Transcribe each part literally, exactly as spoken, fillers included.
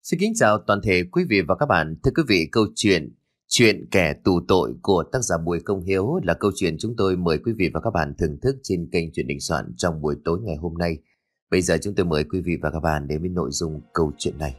Xin kính chào toàn thể quý vị và các bạn. Thưa quý vị, câu chuyện Chuyện kẻ tù tội của tác giả Bùi Công Hiếu là câu chuyện chúng tôi mời quý vị và các bạn thưởng thức trên kênh Chuyện Đình Soạn trong buổi tối ngày hôm nay. Bây giờ chúng tôi mời quý vị và các bạn đến với nội dung câu chuyện này.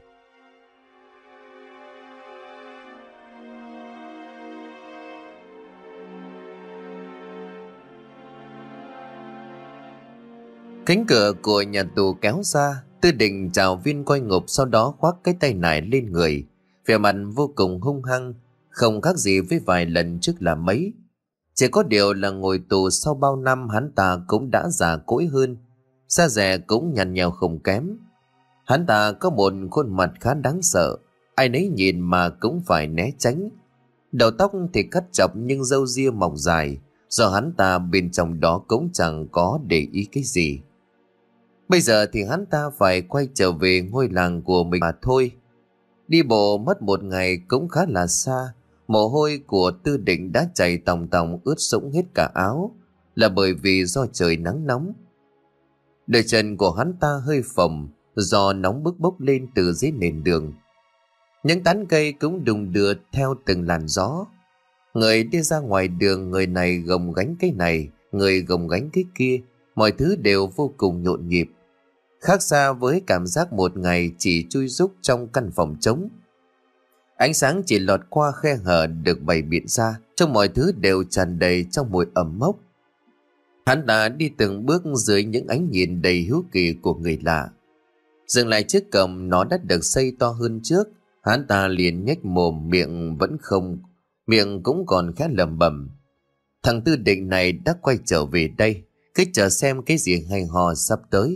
Cánh cửa của nhà tù kéo ra, Tư Định chào viên coi ngục, sau đó khoác cái tay nải lên người, vẻ mặt vô cùng hung hăng, không khác gì với vài lần trước là mấy. Chỉ có điều là ngồi tù sau bao năm, hắn ta cũng đã già cỗi hơn, da dẻ cũng nhăn nheo không kém. Hắn ta có một khuôn mặt khá đáng sợ, ai nấy nhìn mà cũng phải né tránh. Đầu tóc thì cắt chọc nhưng râu ria mọc dài, do hắn ta bên trong đó cũng chẳng có để ý cái gì. Bây giờ thì hắn ta phải quay trở về ngôi làng của mình mà thôi. Đi bộ mất một ngày cũng khá là xa, mồ hôi của Tư Định đã chảy tòng tòng ướt sũng hết cả áo, là bởi vì do trời nắng nóng. Đôi chân của hắn ta hơi phồng do nóng bức bốc lên từ dưới nền đường. Những tán cây cũng đùng đưa theo từng làn gió. Người đi ra ngoài đường, người này gồng gánh cái này, người gồng gánh cái kia, mọi thứ đều vô cùng nhộn nhịp. Khác xa với cảm giác một ngày chỉ chui rúc trong căn phòng trống. Ánh sáng chỉ lọt qua khe hở được bày biện ra, trong mọi thứ đều tràn đầy trong mùi ẩm mốc. Hắn ta đi từng bước dưới những ánh nhìn đầy hiếu kỳ của người lạ. Dừng lại trước cổng, nó đã được xây to hơn trước. Hắn ta liền nhếch mồm, miệng vẫn không, miệng cũng còn khá lẩm bẩm. Thằng Tư Định này đã quay trở về đây, cứ chờ xem cái gì hay ho sắp tới.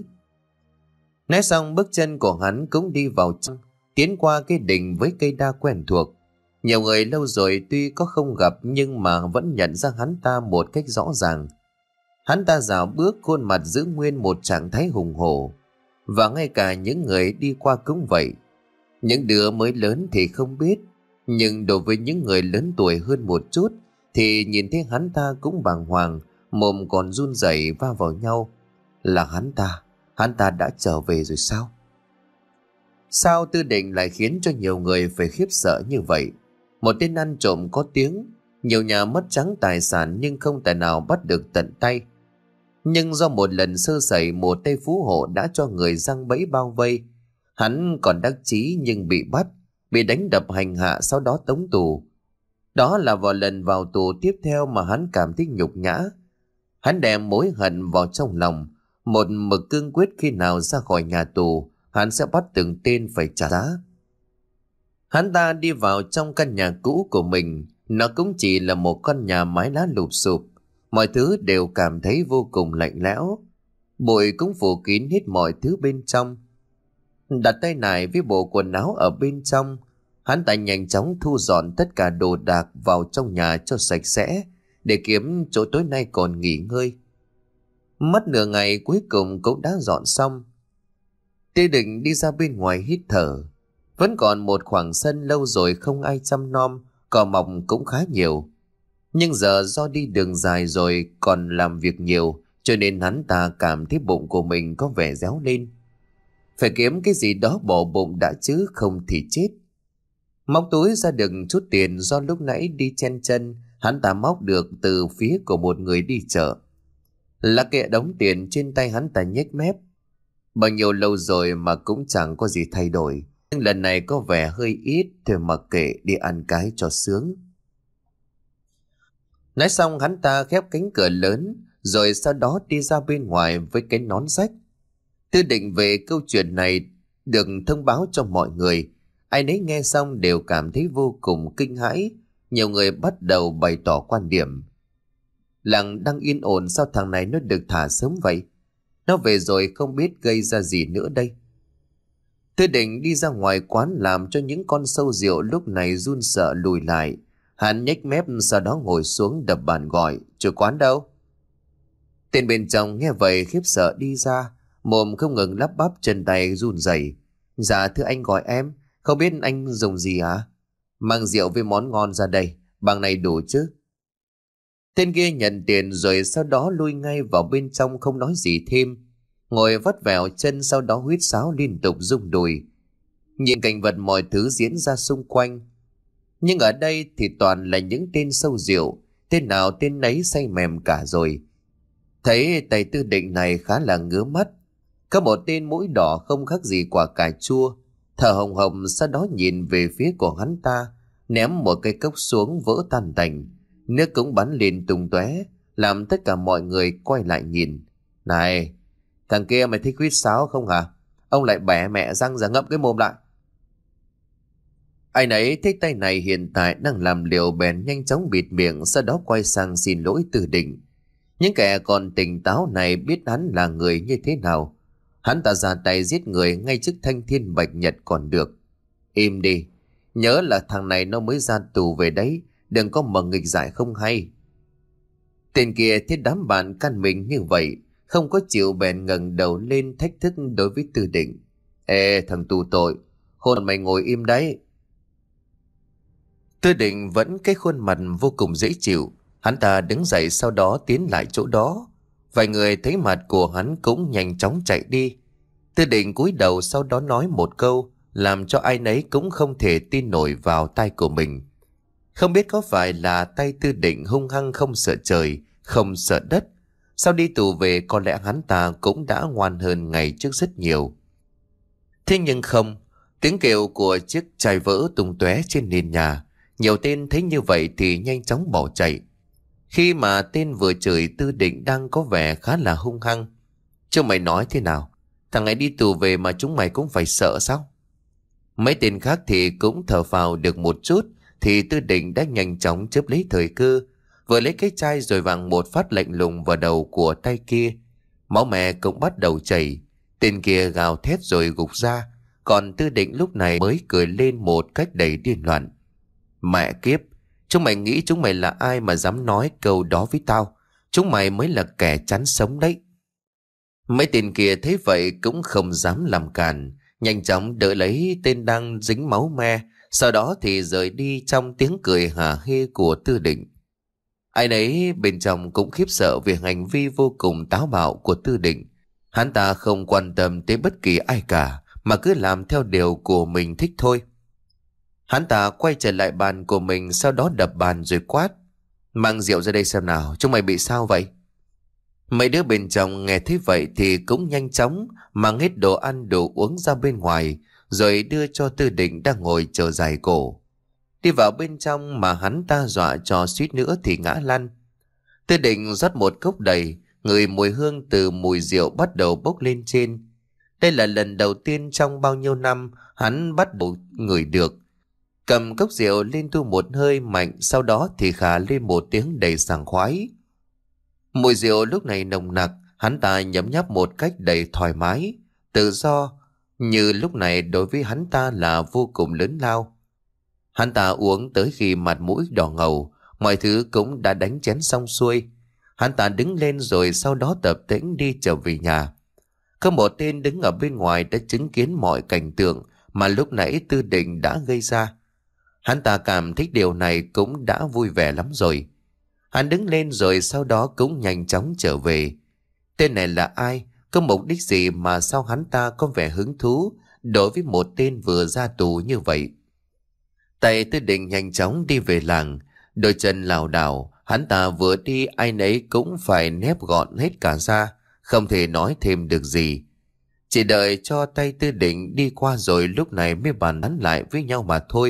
Nói xong, bước chân của hắn cũng đi vào trong, tiến qua cái đình với cây đa quen thuộc. Nhiều người lâu rồi tuy có không gặp nhưng mà vẫn nhận ra hắn ta một cách rõ ràng. Hắn ta dạo bước, khuôn mặt giữ nguyên một trạng thái hùng hổ, và ngay cả những người đi qua cũng vậy. Những đứa mới lớn thì không biết, nhưng đối với những người lớn tuổi hơn một chút thì nhìn thấy hắn ta cũng bàng hoàng, mồm còn run rẩy va vào nhau. Là hắn ta, hắn ta đã trở về rồi sao? Sao Tư Định lại khiến cho nhiều người phải khiếp sợ như vậy? Một tên ăn trộm có tiếng, nhiều nhà mất trắng tài sản nhưng không tài nào bắt được tận tay. Nhưng do một lần sơ sẩy, một tay phú hộ đã cho người giăng bẫy bao vây. Hắn còn đắc chí nhưng bị bắt, bị đánh đập hành hạ, sau đó tống tù. Đó là vào lần vào tù tiếp theo mà hắn cảm thấy nhục nhã. Hắn đè mối hận vào trong lòng, một mực cương quyết khi nào ra khỏi nhà tù, hắn sẽ bắt từng tên phải trả giá. Hắn ta đi vào trong căn nhà cũ của mình, nó cũng chỉ là một căn nhà mái lá lụp xụp, mọi thứ đều cảm thấy vô cùng lạnh lẽo. Bụi cũng phủ kín hết mọi thứ bên trong. Đặt tay nải với bộ quần áo ở bên trong, hắn ta nhanh chóng thu dọn tất cả đồ đạc vào trong nhà cho sạch sẽ, để kiếm chỗ tối nay còn nghỉ ngơi. Mất nửa ngày cuối cùng cũng đã dọn xong. Tư Định đi ra bên ngoài hít thở. Vẫn còn một khoảng sân lâu rồi không ai chăm nom, cỏ mọc cũng khá nhiều. Nhưng giờ do đi đường dài rồi còn làm việc nhiều, cho nên hắn ta cảm thấy bụng của mình có vẻ réo lên. Phải kiếm cái gì đó bỏ bụng đã chứ, không thì chết. Móc túi ra được chút tiền do lúc nãy đi chen chân, hắn ta móc được từ phía của một người đi chợ. Là kệ đống tiền trên tay, hắn ta nhếch mép. Bao nhiêu lâu rồi mà cũng chẳng có gì thay đổi, nhưng lần này có vẻ hơi ít, thôi mặc kệ, đi ăn cái cho sướng. Nói xong, hắn ta khép cánh cửa lớn, rồi sau đó đi ra bên ngoài với cái nón rách. Tư Định về câu chuyện này được thông báo cho mọi người. Ai nấy nghe xong đều cảm thấy vô cùng kinh hãi. Nhiều người bắt đầu bày tỏ quan điểm. Làng đang yên ổn, sao thằng này nó được thả sớm vậy? Nó về rồi không biết gây ra gì nữa đây. Tư Định đi ra ngoài quán, làm cho những con sâu rượu lúc này run sợ lùi lại. Hắn nhếch mép, sau đó ngồi xuống đập bàn gọi: "Chủ quán đâu?" Tên bên trong nghe vậy khiếp sợ đi ra, mồm không ngừng lắp bắp, chân tay run rẩy. "Dạ thưa anh gọi em, không biết anh dùng gì hả? Mang rượu với món ngon ra đây, bằng này đủ chứ?" Tên kia nhận tiền rồi sau đó lui ngay vào bên trong, không nói gì thêm. Ngồi vắt vẻo chân, sau đó huýt sáo liên tục rung đùi. nhìn cảnh vật mọi thứ diễn ra xung quanh. Nhưng ở đây thì toàn là những tên sâu rượu, tên nào tên nấy say mềm cả rồi. Thấy tay Tư Định này khá là ngứa mắt. Có một tên mũi đỏ không khác gì quả cà chua, thở hồng hồng, sau đó nhìn về phía của hắn ta, ném một cây cốc xuống vỡ tan tành. Nước cũng bắn lên tung tóe, làm tất cả mọi người quay lại nhìn. Này, thằng kia mày thích huýt sáo không hả? Ông lại bẻ mẹ răng ra, ngậm cái mồm lại. Ai nấy thấy tay này hiện tại đang làm liều bèn nhanh chóng bịt miệng, sau đó quay sang xin lỗi Tư Định. Những kẻ còn tỉnh táo này biết hắn là người như thế nào. Hắn ta ra tay giết người ngay trước thanh thiên bạch nhật còn được. Im đi, nhớ là thằng này nó mới ra tù về đấy, đừng có mà nghịch dại không hay. Tên kia thấy đám bạn can mình như vậy, không có chịu bèn ngẩng đầu lên thách thức đối với Tư Định. Ê thằng tù tội, hôn mày ngồi im đấy. Tư Định vẫn cái khuôn mặt vô cùng dễ chịu. Hắn ta đứng dậy, sau đó tiến lại chỗ đó. Vài người thấy mặt của hắn cũng nhanh chóng chạy đi. Tư Định cúi đầu, sau đó nói một câu làm cho ai nấy cũng không thể tin nổi vào tai của mình. Không biết có phải là tay Tư Định hung hăng không sợ trời, không sợ đất. Sau đi tù về có lẽ hắn ta cũng đã ngoan hơn ngày trước rất nhiều. Thế nhưng không, tiếng kêu của chiếc chai vỡ tung tóe trên nền nhà. Nhiều tên thấy như vậy thì nhanh chóng bỏ chạy. Khi mà tên vừa chửi Tư Định đang có vẻ khá là hung hăng. Chứ mày nói thế nào? Thằng ấy đi tù về mà chúng mày cũng phải sợ sao? Mấy tên khác thì cũng thở phào được một chút, thì Tư Định đã nhanh chóng chớp lấy thời cơ, vừa lấy cái chai rồi vàng một phát lạnh lùng vào đầu của tay kia. Máu mẹ cũng bắt đầu chảy. Tên kia gào thét rồi gục ra. Còn Tư Định lúc này mới cười lên một cách đầy điên loạn. Mẹ kiếp, chúng mày nghĩ chúng mày là ai mà dám nói câu đó với tao? Chúng mày mới là kẻ chán sống đấy. Mấy tên kia thấy vậy cũng không dám làm cản, nhanh chóng đỡ lấy tên đang dính máu me, sau đó thì rời đi trong tiếng cười hả hê của Tư Định. Ai nấy bên trong cũng khiếp sợ về hành vi vô cùng táo bạo của Tư Định. Hắn ta không quan tâm tới bất kỳ ai cả, mà cứ làm theo điều của mình thích thôi. Hắn ta quay trở lại bàn của mình, sau đó đập bàn rồi quát. Mang rượu ra đây xem nào, chúng mày bị sao vậy? Mấy đứa bên trong nghe thấy vậy thì cũng nhanh chóng mang hết đồ ăn đồ uống ra bên ngoài, rồi đưa cho Tư Định đang ngồi chờ dài cổ. Đi vào bên trong mà hắn ta dọa cho suýt nữa thì ngã lăn. Tư Định rót một cốc đầy, ngửi mùi hương từ mùi rượu bắt đầu bốc lên trên. Đây là lần đầu tiên trong bao nhiêu năm hắn bắt đầu ngửi được. Cầm cốc rượu lên tu một hơi mạnh, sau đó thì khà lên một tiếng đầy sảng khoái. Mùi rượu lúc này nồng nặc, hắn ta nhấm nháp một cách đầy thoải mái, tự do, như lúc này đối với hắn ta là vô cùng lớn lao. Hắn ta uống tới khi mặt mũi đỏ ngầu, mọi thứ cũng đã đánh chén xong xuôi. Hắn ta đứng lên rồi sau đó tập tễnh đi trở về nhà. Có một tên đứng ở bên ngoài đã chứng kiến mọi cảnh tượng mà lúc nãy Tư Định đã gây ra. Hắn ta cảm thấy điều này cũng đã vui vẻ lắm rồi. Hắn đứng lên rồi sau đó cũng nhanh chóng trở về. Tên này là ai? Có mục đích gì mà sao hắn ta có vẻ hứng thú đối với một tên vừa ra tù như vậy? Tay Tư Định nhanh chóng đi về làng. Đôi chân lảo đảo, hắn ta vừa đi ai nấy cũng phải nép gọn hết cả ra, không thể nói thêm được gì. Chỉ đợi cho tay Tư Định đi qua rồi lúc này mới bàn hắn lại với nhau mà thôi.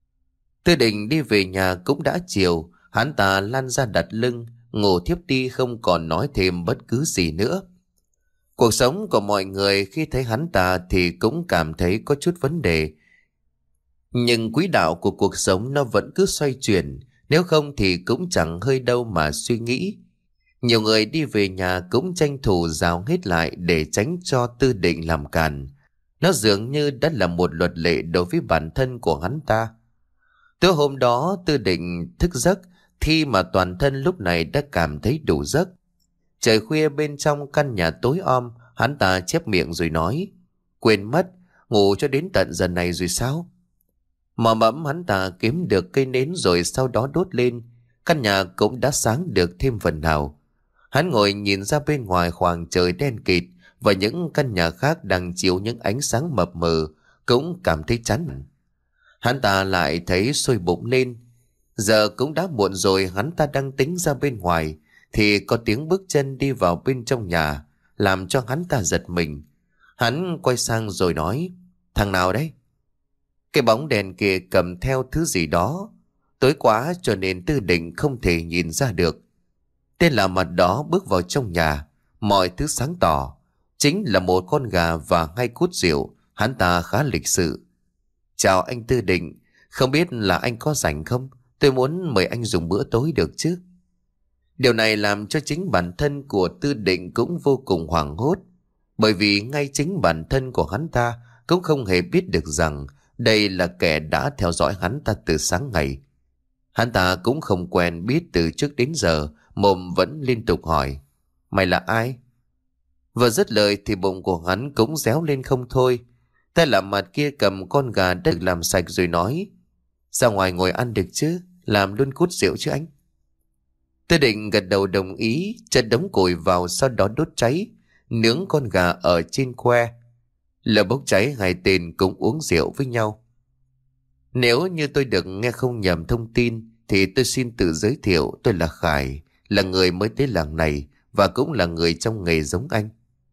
Tư Định đi về nhà cũng đã chiều, hắn ta lăn ra đặt lưng, ngủ thiếp đi không còn nói thêm bất cứ gì nữa. Cuộc sống của mọi người khi thấy hắn ta thì cũng cảm thấy có chút vấn đề. Nhưng quỹ đạo của cuộc sống nó vẫn cứ xoay chuyển, nếu không thì cũng chẳng hơi đâu mà suy nghĩ. Nhiều người đi về nhà cũng tranh thủ rào hết lại để tránh cho Tư Định làm cản. Nó dường như đã là một luật lệ đối với bản thân của hắn ta. Tối hôm đó Tư Định thức giấc khi mà toàn thân lúc này đã cảm thấy đủ giấc. Trời khuya bên trong căn nhà tối om, hắn ta chép miệng rồi nói: Quên mất, ngủ cho đến tận giờ này rồi sao? Mò mẫm hắn ta kiếm được cây nến rồi sau đó đốt lên. Căn nhà cũng đã sáng được thêm phần nào. Hắn ngồi nhìn ra bên ngoài khoảng trời đen kịt và những căn nhà khác đang chiếu những ánh sáng mập mờ, cũng cảm thấy chán. Hắn ta lại thấy sôi bụng lên. Giờ cũng đã muộn rồi, hắn ta đang tính ra bên ngoài thì có tiếng bước chân đi vào bên trong nhà, làm cho hắn ta giật mình. Hắn quay sang rồi nói: "Thằng nào đấy?" Cái bóng đèn kia cầm theo thứ gì đó. Tối quá cho nên Tư Định không thể nhìn ra được. Tên là mặt đó bước vào trong nhà, mọi thứ sáng tỏ. Chính là một con gà và hai cút rượu. Hắn ta khá lịch sự: "Chào anh Tư Định, không biết là anh có rảnh không? Tôi muốn mời anh dùng bữa tối được chứ?" Điều này làm cho chính bản thân của Tư Định cũng vô cùng hoảng hốt, bởi vì ngay chính bản thân của hắn ta cũng không hề biết được rằng đây là kẻ đã theo dõi hắn ta từ sáng ngày. Hắn ta cũng không quen biết từ trước đến giờ, mồm vẫn liên tục hỏi: "Mày là ai?" Vừa dứt lời thì bụng của hắn cũng réo lên không thôi. Tay lạ mặt kia cầm con gà đã được làm sạch rồi nói: "Ra ngoài ngồi ăn được chứ, làm luôn cút rượu chứ anh." Tư Định gật đầu đồng ý, chất đống củi vào, sau đó đốt cháy, nướng con gà ở trên que. Lửa bốc cháy, hai tên cũng uống rượu với nhau. Nếu như tôi được nghe không nhầm thông tin thì tôi xin tự giới thiệu: tôi là Khải, là người mới tới làng này và cũng là người trong nghề giống anh.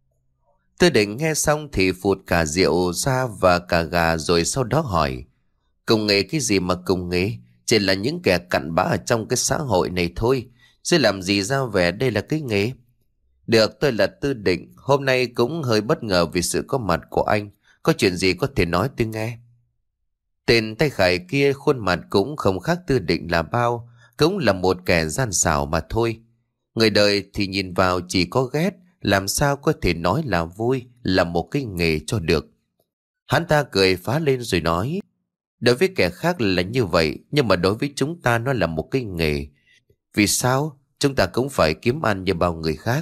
Tư Định nghe xong thì phụt cả rượu ra và cả gà, rồi sau đó hỏi: "Cùng nghề cái gì mà cùng nghề? Chỉ là những kẻ cặn bã ở trong cái xã hội này thôi, chứ làm gì ra vẻ đây là cái nghề." "Được, tôi là Tư Định, hôm nay cũng hơi bất ngờ vì sự có mặt của anh. Có chuyện gì có thể nói tôi nghe?" Tên tay Khải kia khuôn mặt cũng không khác Tư Định là bao, cũng là một kẻ gian xảo mà thôi. Người đời thì nhìn vào chỉ có ghét, làm sao có thể nói là vui, là một cái nghề cho được. Hắn ta cười phá lên rồi nói: "Đối với kẻ khác là như vậy, nhưng mà đối với chúng ta nó là một cái nghề. Vì sao? Chúng ta cũng phải kiếm ăn như bao người khác."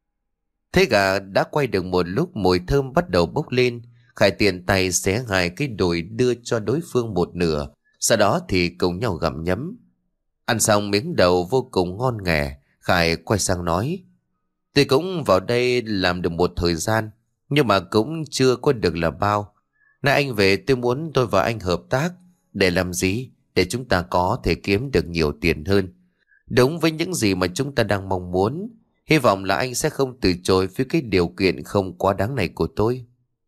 Thế gà đã quay được một lúc, mùi thơm bắt đầu bốc lên. Khải tiện tay xé hai cái đùi đưa cho đối phương một nửa, sau đó thì cùng nhau gặm nhấm. Ăn xong miếng đầu vô cùng ngon nghẻ, Khải quay sang nói: "Tôi cũng vào đây làm được một thời gian, nhưng mà cũng chưa có được là bao. Nay anh về tôi muốn tôi và anh hợp tác. Để làm gì? Để chúng ta có thể kiếm được nhiều tiền hơn, đúng với những gì mà chúng ta đang mong muốn. Hy vọng là anh sẽ không từ chối với cái điều kiện không quá đáng này của tôi."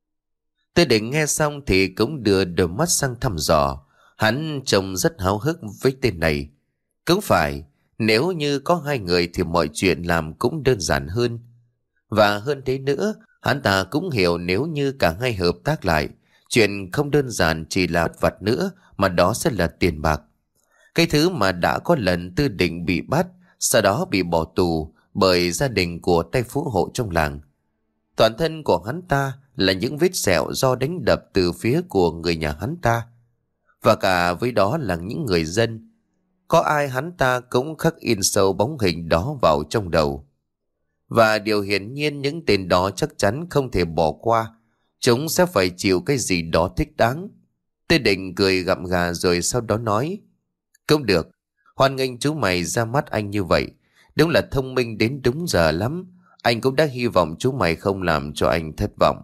Tôi định nghe xong thì cũng đưa đôi mắt sang thăm dò. Hắn trông rất háo hức với tên này. Cũng phải, nếu như có hai người thì mọi chuyện làm cũng đơn giản hơn. Và hơn thế nữa, hắn ta cũng hiểu nếu như cả hai hợp tác lại, chuyện không đơn giản chỉ là vặt nữa, mà đó sẽ là tiền bạc. Cái thứ mà đã có lần Tư Định bị bắt, sau đó bị bỏ tù bởi gia đình của tay phú hộ trong làng. Toàn thân của hắn ta là những vết sẹo do đánh đập từ phía của người nhà hắn ta, và cả với đó là những người dân. Có ai hắn ta cũng khắc in sâu bóng hình đó vào trong đầu. Và điều hiển nhiên những tên đó chắc chắn không thể bỏ qua. Chúng sẽ phải chịu cái gì đó thích đáng. Tư Định cười gặm gà rồi sau đó nói: "Cũng được, hoan nghênh chú mày ra mắt anh như vậy. Đúng là thông minh đến đúng giờ lắm. Anh cũng đã hy vọng chú mày không làm cho anh thất vọng."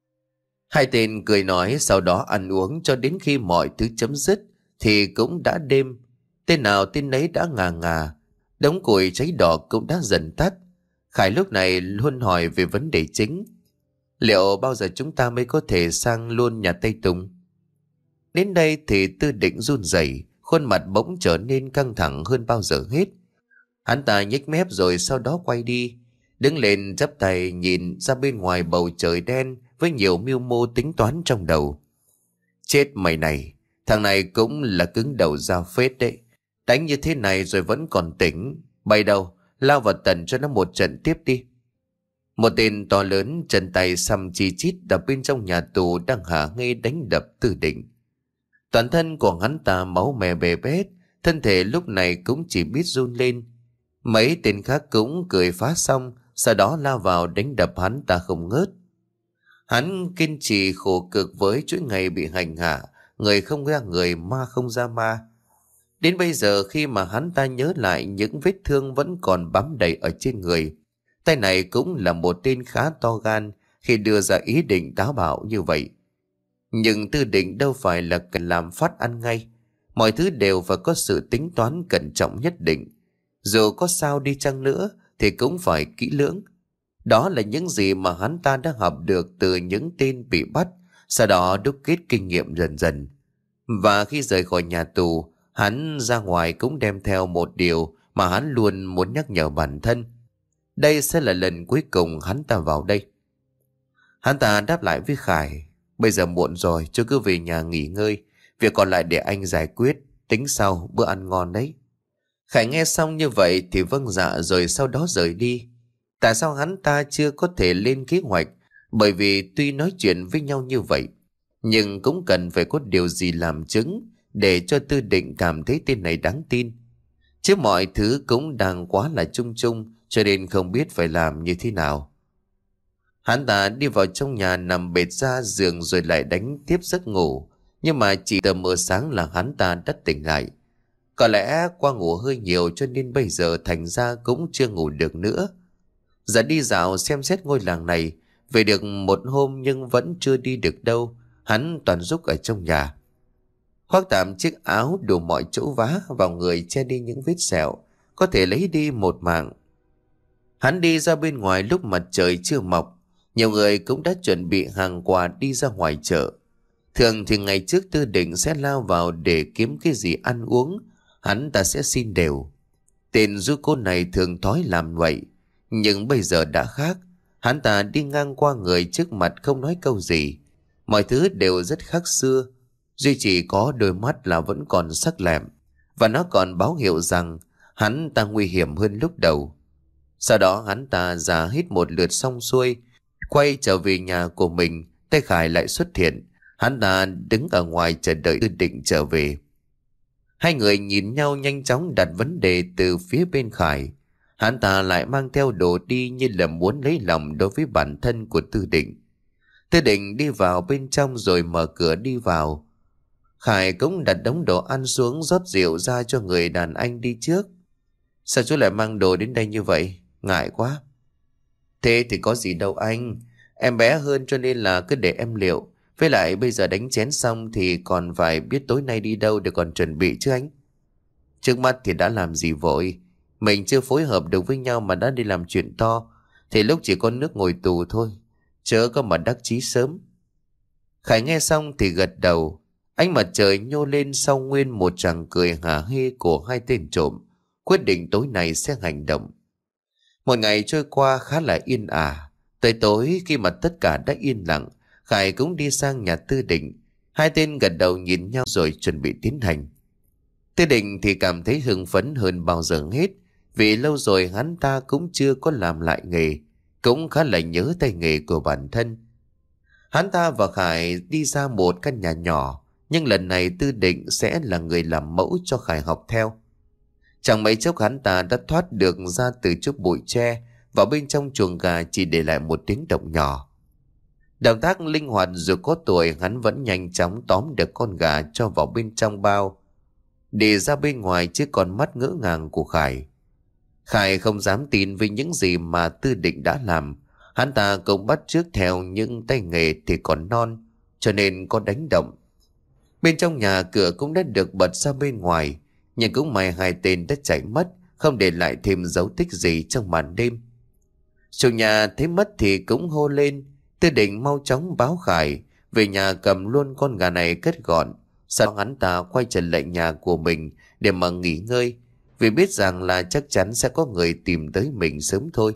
Hai tên cười nói, sau đó ăn uống cho đến khi mọi thứ chấm dứt thì cũng đã đêm. Tên nào tên nấy đã ngà ngà. Đống củi cháy đỏ cũng đã dần tắt. Khải lúc này luôn hỏi về vấn đề chính: "Liệu bao giờ chúng ta mới có thể sang luôn nhà Tây Tùng?" Đến đây thì Tư Định run rẩy, khuôn mặt bỗng trở nên căng thẳng hơn bao giờ hết. Hắn ta nhếch mép rồi sau đó quay đi, đứng lên chắp tay nhìn ra bên ngoài bầu trời đen với nhiều mưu mô tính toán trong đầu. Chết mày này, thằng này cũng là cứng đầu ra phết đấy. Đánh như thế này rồi vẫn còn tỉnh. Bay đâu, lao vào tần cho nó một trận tiếp đi. Một tên to lớn chân tay xăm chi chít đập bên trong nhà tù đang hả ngây đánh đập Tư Định. Toàn thân của hắn ta máu me bê bết, thân thể lúc này cũng chỉ biết run lên. Mấy tên khác cũng cười phá xong, sau đó lao vào đánh đập hắn ta không ngớt. Hắn kiên trì khổ cực với chuỗi ngày bị hành hạ, người không ra người, ma không ra ma. Đến bây giờ khi mà hắn ta nhớ lại những vết thương vẫn còn bám đầy ở trên người, tay này cũng là một tên khá to gan khi đưa ra ý định táo bạo như vậy. Nhưng Tư Định đâu phải là cần làm phát ăn ngay. Mọi thứ đều phải có sự tính toán cẩn trọng nhất định. Dù có sao đi chăng nữa thì cũng phải kỹ lưỡng. Đó là những gì mà hắn ta đã học được từ những tên bị bắt, sau đó đúc kết kinh nghiệm dần dần. Và khi rời khỏi nhà tù, hắn ra ngoài cũng đem theo một điều mà hắn luôn muốn nhắc nhở bản thân. Đây sẽ là lần cuối cùng hắn ta vào đây. Hắn ta đáp lại với Khải: bây giờ muộn rồi, chú cứ về nhà nghỉ ngơi. Việc còn lại để anh giải quyết, tính sau, bữa ăn ngon đấy. Khải nghe xong như vậy thì vâng dạ rồi sau đó rời đi. Tại sao hắn ta chưa có thể lên kế hoạch? Bởi vì tuy nói chuyện với nhau như vậy, nhưng cũng cần phải có điều gì làm chứng để cho Tư Định cảm thấy tên này đáng tin. Chứ mọi thứ cũng đang quá là chung chung, cho nên không biết phải làm như thế nào. Hắn ta đi vào trong nhà nằm bệt ra giường rồi lại đánh tiếp giấc ngủ. Nhưng mà chỉ tờ mờ sáng là hắn ta đã tỉnh lại. Có lẽ qua ngủ hơi nhiều cho nên bây giờ thành ra cũng chưa ngủ được nữa. Giờ đi dạo xem xét ngôi làng này, về được một hôm nhưng vẫn chưa đi được đâu. Hắn toàn rúc ở trong nhà. Khoác tạm chiếc áo đủ mọi chỗ vá vào người che đi những vết sẹo, có thể lấy đi một mạng. Hắn đi ra bên ngoài lúc mặt trời chưa mọc. Nhiều người cũng đã chuẩn bị hàng quà đi ra ngoài chợ. Thường thì ngày trước Tư Định sẽ lao vào để kiếm cái gì ăn uống, hắn ta sẽ xin đều. Tên du côn này thường thói làm vậy, nhưng bây giờ đã khác. Hắn ta đi ngang qua người trước mặt không nói câu gì. Mọi thứ đều rất khác xưa. Duy chỉ có đôi mắt là vẫn còn sắc lẹm, và nó còn báo hiệu rằng hắn ta nguy hiểm hơn lúc đầu. Sau đó hắn ta ra hít một lượt xong xuôi, quay trở về nhà của mình. Tay Khải lại xuất hiện. Hắn ta đứng ở ngoài chờ đợi Tư Định trở về. Hai người nhìn nhau nhanh chóng đặt vấn đề từ phía bên Khải. Hắn ta lại mang theo đồ đi như là muốn lấy lòng đối với bản thân của Tư Định. Tư Định đi vào bên trong rồi mở cửa đi vào. Khải cũng đặt đống đồ ăn xuống, rót rượu ra cho người đàn anh đi trước. Sao chú lại mang đồ đến đây như vậy? Ngại quá. Thế thì có gì đâu anh. Em bé hơn cho nên là cứ để em liệu. Với lại bây giờ đánh chén xong thì còn phải biết tối nay đi đâu để còn chuẩn bị chứ anh. Trước mắt thì đã làm gì vội. Mình chưa phối hợp được với nhau mà đã đi làm chuyện to, thì lúc chỉ có nước ngồi tù thôi, chớ có mà đắc chí sớm. Khải nghe xong thì gật đầu. Ánh mặt trời nhô lên sau nguyên một tràng cười hả hê của hai tên trộm. Quyết định tối nay sẽ hành động. Một ngày trôi qua khá là yên ả. Tới tối khi mà tất cả đã yên lặng, Khải cũng đi sang nhà Tư Định. Hai tên gật đầu nhìn nhau rồi chuẩn bị tiến hành. Tư Định thì cảm thấy hưng phấn hơn bao giờ hết, vì lâu rồi hắn ta cũng chưa có làm lại nghề, cũng khá là nhớ tay nghề của bản thân. Hắn ta và Khải đi ra một căn nhà nhỏ, nhưng lần này Tư Định sẽ là người làm mẫu cho Khải học theo. Chẳng mấy chốc hắn ta đã thoát được ra từ chút bụi tre, vào bên trong chuồng gà chỉ để lại một tiếng động nhỏ. Động tác linh hoạt dù có tuổi, hắn vẫn nhanh chóng tóm được con gà cho vào bên trong bao, để ra bên ngoài chứ còn mắt ngỡ ngàng của Khải. Khải không dám tin với những gì mà Tư Định đã làm. Hắn ta cũng bắt chước theo những tay nghề thì còn non, cho nên có đánh động. Bên trong nhà cửa cũng đã được bật ra bên ngoài, nhưng cũng may hai tên đã chạy mất, không để lại thêm dấu tích gì trong màn đêm. Chủ nhà thấy mất thì cũng hô lên. Tư Định mau chóng báo Khải về nhà cầm luôn con gà này cất gọn. Sau đó hắn ta quay trở lại nhà của mình để mà nghỉ ngơi, vì biết rằng là chắc chắn sẽ có người tìm tới mình sớm thôi.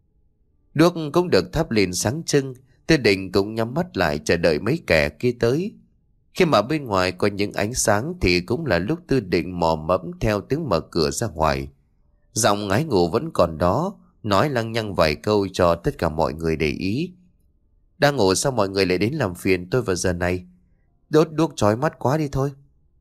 Đuốc cũng được thắp lên sáng trưng. Tư Định cũng nhắm mắt lại chờ đợi mấy kẻ kia tới. Khi mà bên ngoài có những ánh sáng thì cũng là lúc Tư Định mò mẫm theo tiếng mở cửa ra ngoài. Giọng ngái ngủ vẫn còn đó, nói lăng nhăng vài câu cho tất cả mọi người để ý. Đang ngủ sao mọi người lại đến làm phiền tôi vào giờ này? Đốt đuốc chói mắt quá đi thôi.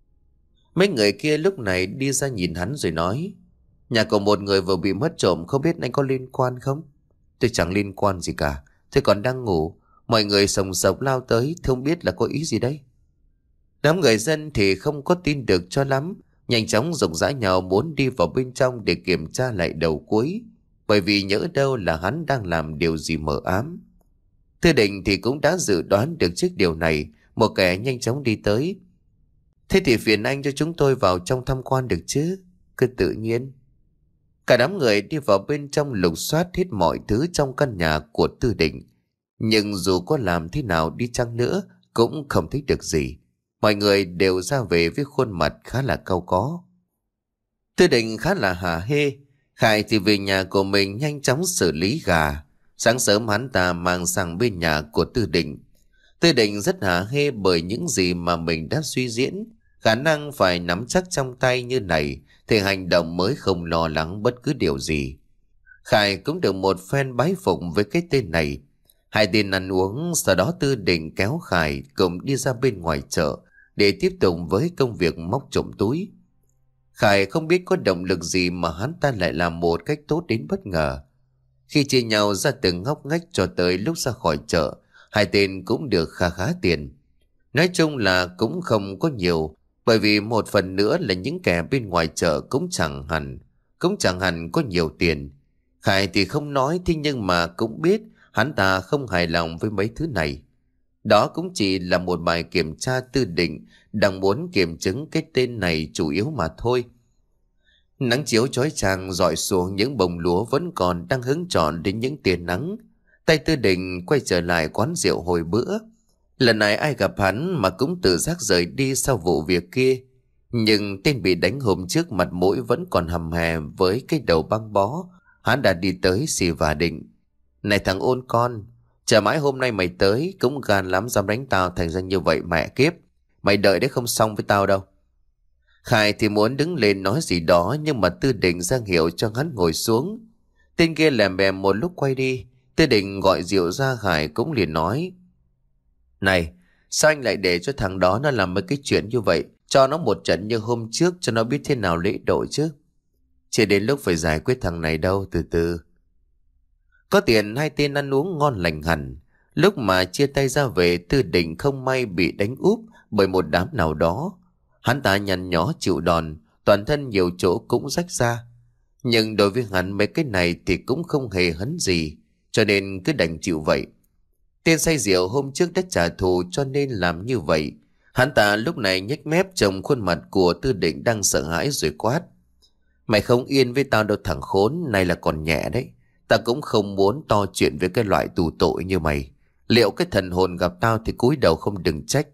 Mấy người kia lúc này đi ra nhìn hắn rồi nói: Nhà của một người vừa bị mất trộm, không biết anh có liên quan không? Tôi chẳng liên quan gì cả, tôi còn đang ngủ. Mọi người sồng sộc lao tới, không biết là có ý gì đấy. Đám người dân thì không có tin được cho lắm, nhanh chóng rục rã nhau muốn đi vào bên trong để kiểm tra lại đầu cuối, bởi vì nhỡ đâu là hắn đang làm điều gì mờ ám. Tư Định thì cũng đã dự đoán được trước điều này, một kẻ nhanh chóng đi tới. Thế thì phiền anh cho chúng tôi vào trong tham quan được chứ? Cứ tự nhiên. Cả đám người đi vào bên trong lục soát hết mọi thứ trong căn nhà của Tư Định. Nhưng dù có làm thế nào đi chăng nữa cũng không thấy được gì. Mọi người đều ra về với khuôn mặt khá là cau có. Tư Định khá là hả hê. Khải thì về nhà của mình nhanh chóng xử lý gà. Sáng sớm hắn ta mang sang bên nhà của Tư Định. Tư Định rất hả hê bởi những gì mà mình đã suy diễn. Khả năng phải nắm chắc trong tay như này thì hành động mới không lo lắng bất cứ điều gì. Khải cũng được một phen bái phục với cái tên này. Hai tên ăn uống, sau đó Tư Định kéo Khải cùng đi ra bên ngoài chợ để tiếp tục với công việc móc trộm túi. Khải không biết có động lực gì mà hắn ta lại làm một cách tốt đến bất ngờ. Khi chia nhau ra từng ngóc ngách cho tới lúc ra khỏi chợ, hai tên cũng được khá khá tiền. Nói chung là cũng không có nhiều, bởi vì một phần nữa là những kẻ bên ngoài chợ cũng chẳng hẳn, cũng chẳng hẳn có nhiều tiền. Khải thì không nói, thế nhưng mà cũng biết hắn ta không hài lòng với mấy thứ này. Đó cũng chỉ là một bài kiểm tra Tư Định đang muốn kiểm chứng cái tên này chủ yếu mà thôi. Nắng chiếu chói chang rọi xuống những bông lúa vẫn còn đang hứng trọn đến những tia nắng. Tay Tư Định quay trở lại quán rượu hồi bữa. Lần này ai gặp hắn mà cũng tự giác rời đi sau vụ việc kia. Nhưng tên bị đánh hôm trước mặt mũi vẫn còn hầm hè với cái đầu băng bó. Hắn đã đi tới xì và định: Này thằng ôn con, chờ mãi hôm nay mày tới, cũng gan lắm dám đánh tao thành ra như vậy mẹ kiếp. Mày đợi đấy không xong với tao đâu. Khải thì muốn đứng lên nói gì đó, nhưng mà Tư Định ra hiệu cho hắn ngồi xuống. Tên kia lèm bèm một lúc quay đi. Tư Định gọi rượu ra, Khải cũng liền nói: Này, sao anh lại để cho thằng đó nó làm mấy cái chuyện như vậy? Cho nó một trận như hôm trước cho nó biết thế nào lễ độ chứ. Chưa đến lúc phải giải quyết thằng này đâu, từ từ. Có tiền hai tên ăn uống ngon lành hẳn. Lúc mà chia tay ra về, Tư Định không may bị đánh úp bởi một đám nào đó. Hắn ta nhăn nhó chịu đòn, toàn thân nhiều chỗ cũng rách ra. Nhưng đối với hắn mấy cái này thì cũng không hề hấn gì, cho nên cứ đành chịu vậy. Tên say rượu hôm trước đã trả thù cho nên làm như vậy. Hắn ta lúc này nhếch mép trông khuôn mặt của Tư Định đang sợ hãi rồi quát: Mày không yên với tao đâu thằng khốn, này là còn nhẹ đấy. Ta cũng không muốn to chuyện với cái loại tù tội như mày. Liệu cái thần hồn gặp tao thì cúi đầu không đừng trách.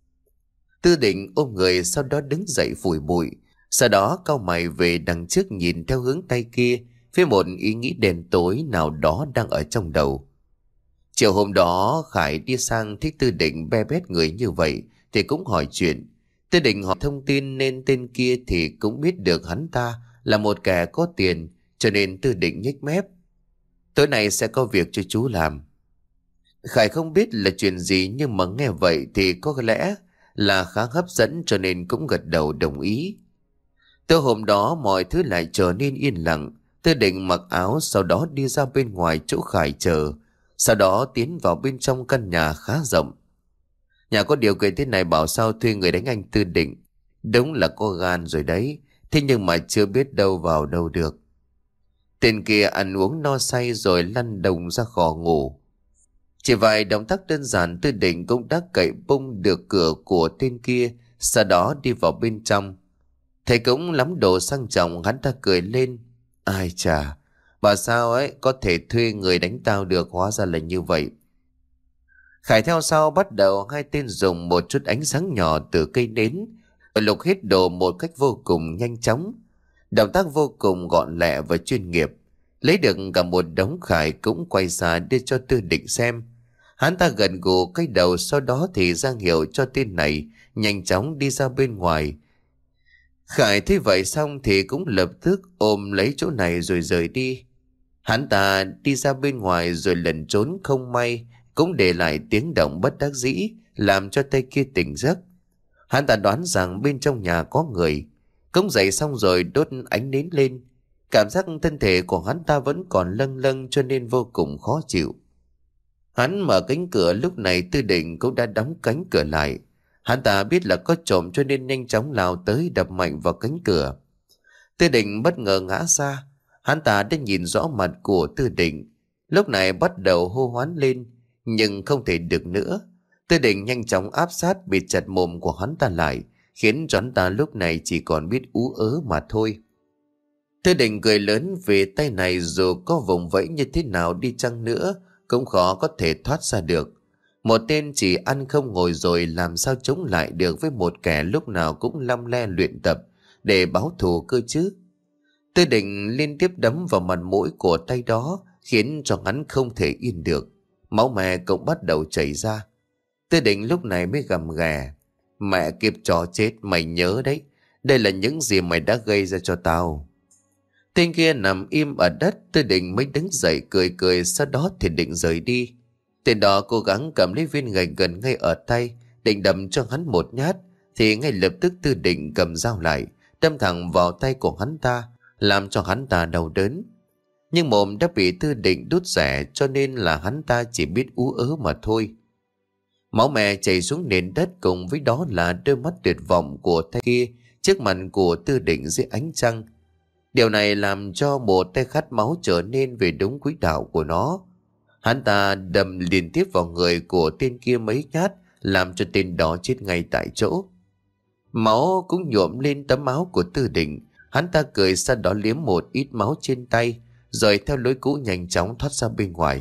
Tư Định ôm người, sau đó đứng dậy phủi bụi. Sau đó cau mày về đằng trước nhìn theo hướng tay kia, phía một ý nghĩ đen tối nào đó đang ở trong đầu. Chiều hôm đó Khải đi sang thấy Tư Định be bét người như vậy thì cũng hỏi chuyện. Tư Định hỏi thông tin nên tên kia thì cũng biết được hắn ta là một kẻ có tiền, cho nên Tư Định nhếch mép: Tối nay sẽ có việc cho chú làm. Khải không biết là chuyện gì, nhưng mà nghe vậy thì có lẽ là khá hấp dẫn, cho nên cũng gật đầu đồng ý. Từ hôm đó mọi thứ lại trở nên yên lặng. Tư Định mặc áo, sau đó đi ra bên ngoài chỗ Khải chờ, sau đó tiến vào bên trong căn nhà khá rộng. Nhà có điều kiện thế này bảo sao thuê người đánh anh Tư Định. Đúng là có gan rồi đấy, thế nhưng mà chưa biết đâu vào đâu được. Tên kia ăn uống no say rồi lăn đồng ra khỏi ngủ. Chỉ vài động tác đơn giản, Tư Định cũng đã cậy bung được cửa của tên kia, sau đó đi vào bên trong. Thầy cũng lắm đồ sang trọng, hắn ta cười lên: Ai chà, bảo sao ấy có thể thuê người đánh tao được, hóa ra là như vậy. Khải theo sau bắt đầu, hai tên dùng một chút ánh sáng nhỏ từ cây nến lục hết đồ một cách vô cùng nhanh chóng. Động tác vô cùng gọn lẹ và chuyên nghiệp. Lấy được cả một đống, Khải cũng quay ra đưa cho Tư Định xem. Hắn ta gần gù cái đầu, sau đó thì ra hiệu cho tên này nhanh chóng đi ra bên ngoài. Khải thấy vậy xong thì cũng lập tức ôm lấy chỗ này rồi rời đi. Hắn ta đi ra bên ngoài rồi lẩn trốn, không may cũng để lại tiếng động bất đắc dĩ làm cho tay kia tỉnh giấc. Hắn ta đoán rằng bên trong nhà có người, cũng dậy xong rồi đốt ánh nến lên. Cảm giác thân thể của hắn ta vẫn còn lâng lâng cho nên vô cùng khó chịu. Hắn mở cánh cửa, lúc này Tư Định cũng đã đóng cánh cửa lại. Hắn ta biết là có trộm cho nên nhanh chóng lao tới đập mạnh vào cánh cửa. Tư Định bất ngờ ngã ra. Hắn ta đã nhìn rõ mặt của Tư Định, lúc này bắt đầu hô hoán lên, nhưng không thể được nữa. Tư Định nhanh chóng áp sát bịt chặt mồm của hắn ta lại, khiến cho hắn ta lúc này chỉ còn biết ú ớ mà thôi. Tư Định cười lớn vì tay này dù có vùng vẫy như thế nào đi chăng nữa cũng khó có thể thoát ra được. Một tên chỉ ăn không ngồi rồi làm sao chống lại được với một kẻ lúc nào cũng lăm le luyện tập để báo thù cơ chứ. Tư Định liên tiếp đấm vào mặt mũi của tay đó khiến cho hắn không thể yên được. Máu me cũng bắt đầu chảy ra. Tư Định lúc này mới gầm ghè: "Mẹ kiếp trò chết, mày nhớ đấy, đây là những gì mày đã gây ra cho tao." Tên kia nằm im ở đất. Tư Định mới đứng dậy cười cười, sau đó thì định rời đi. Tên đó cố gắng cầm lấy viên gạch gần ngay ở tay, định đâm cho hắn một nhát, thì ngay lập tức Tư Định cầm dao lại, đâm thẳng vào tay của hắn ta, làm cho hắn ta đau đớn. Nhưng mồm đã bị Tư Định đút rẻ, cho nên là hắn ta chỉ biết ú ớ mà thôi. Máu me chảy xuống nền đất, cùng với đó là đôi mắt tuyệt vọng của tay kia trước mặt của Tư Định dưới ánh trăng. Điều này làm cho một tay khát máu trở nên về đúng quỹ đạo của nó. Hắn ta đâm liên tiếp vào người của tên kia mấy nhát, làm cho tên đó chết ngay tại chỗ. Máu cũng nhuộm lên tấm áo của Tư Định. Hắn ta cười, sau đó liếm một ít máu trên tay, rồi theo lối cũ nhanh chóng thoát ra bên ngoài.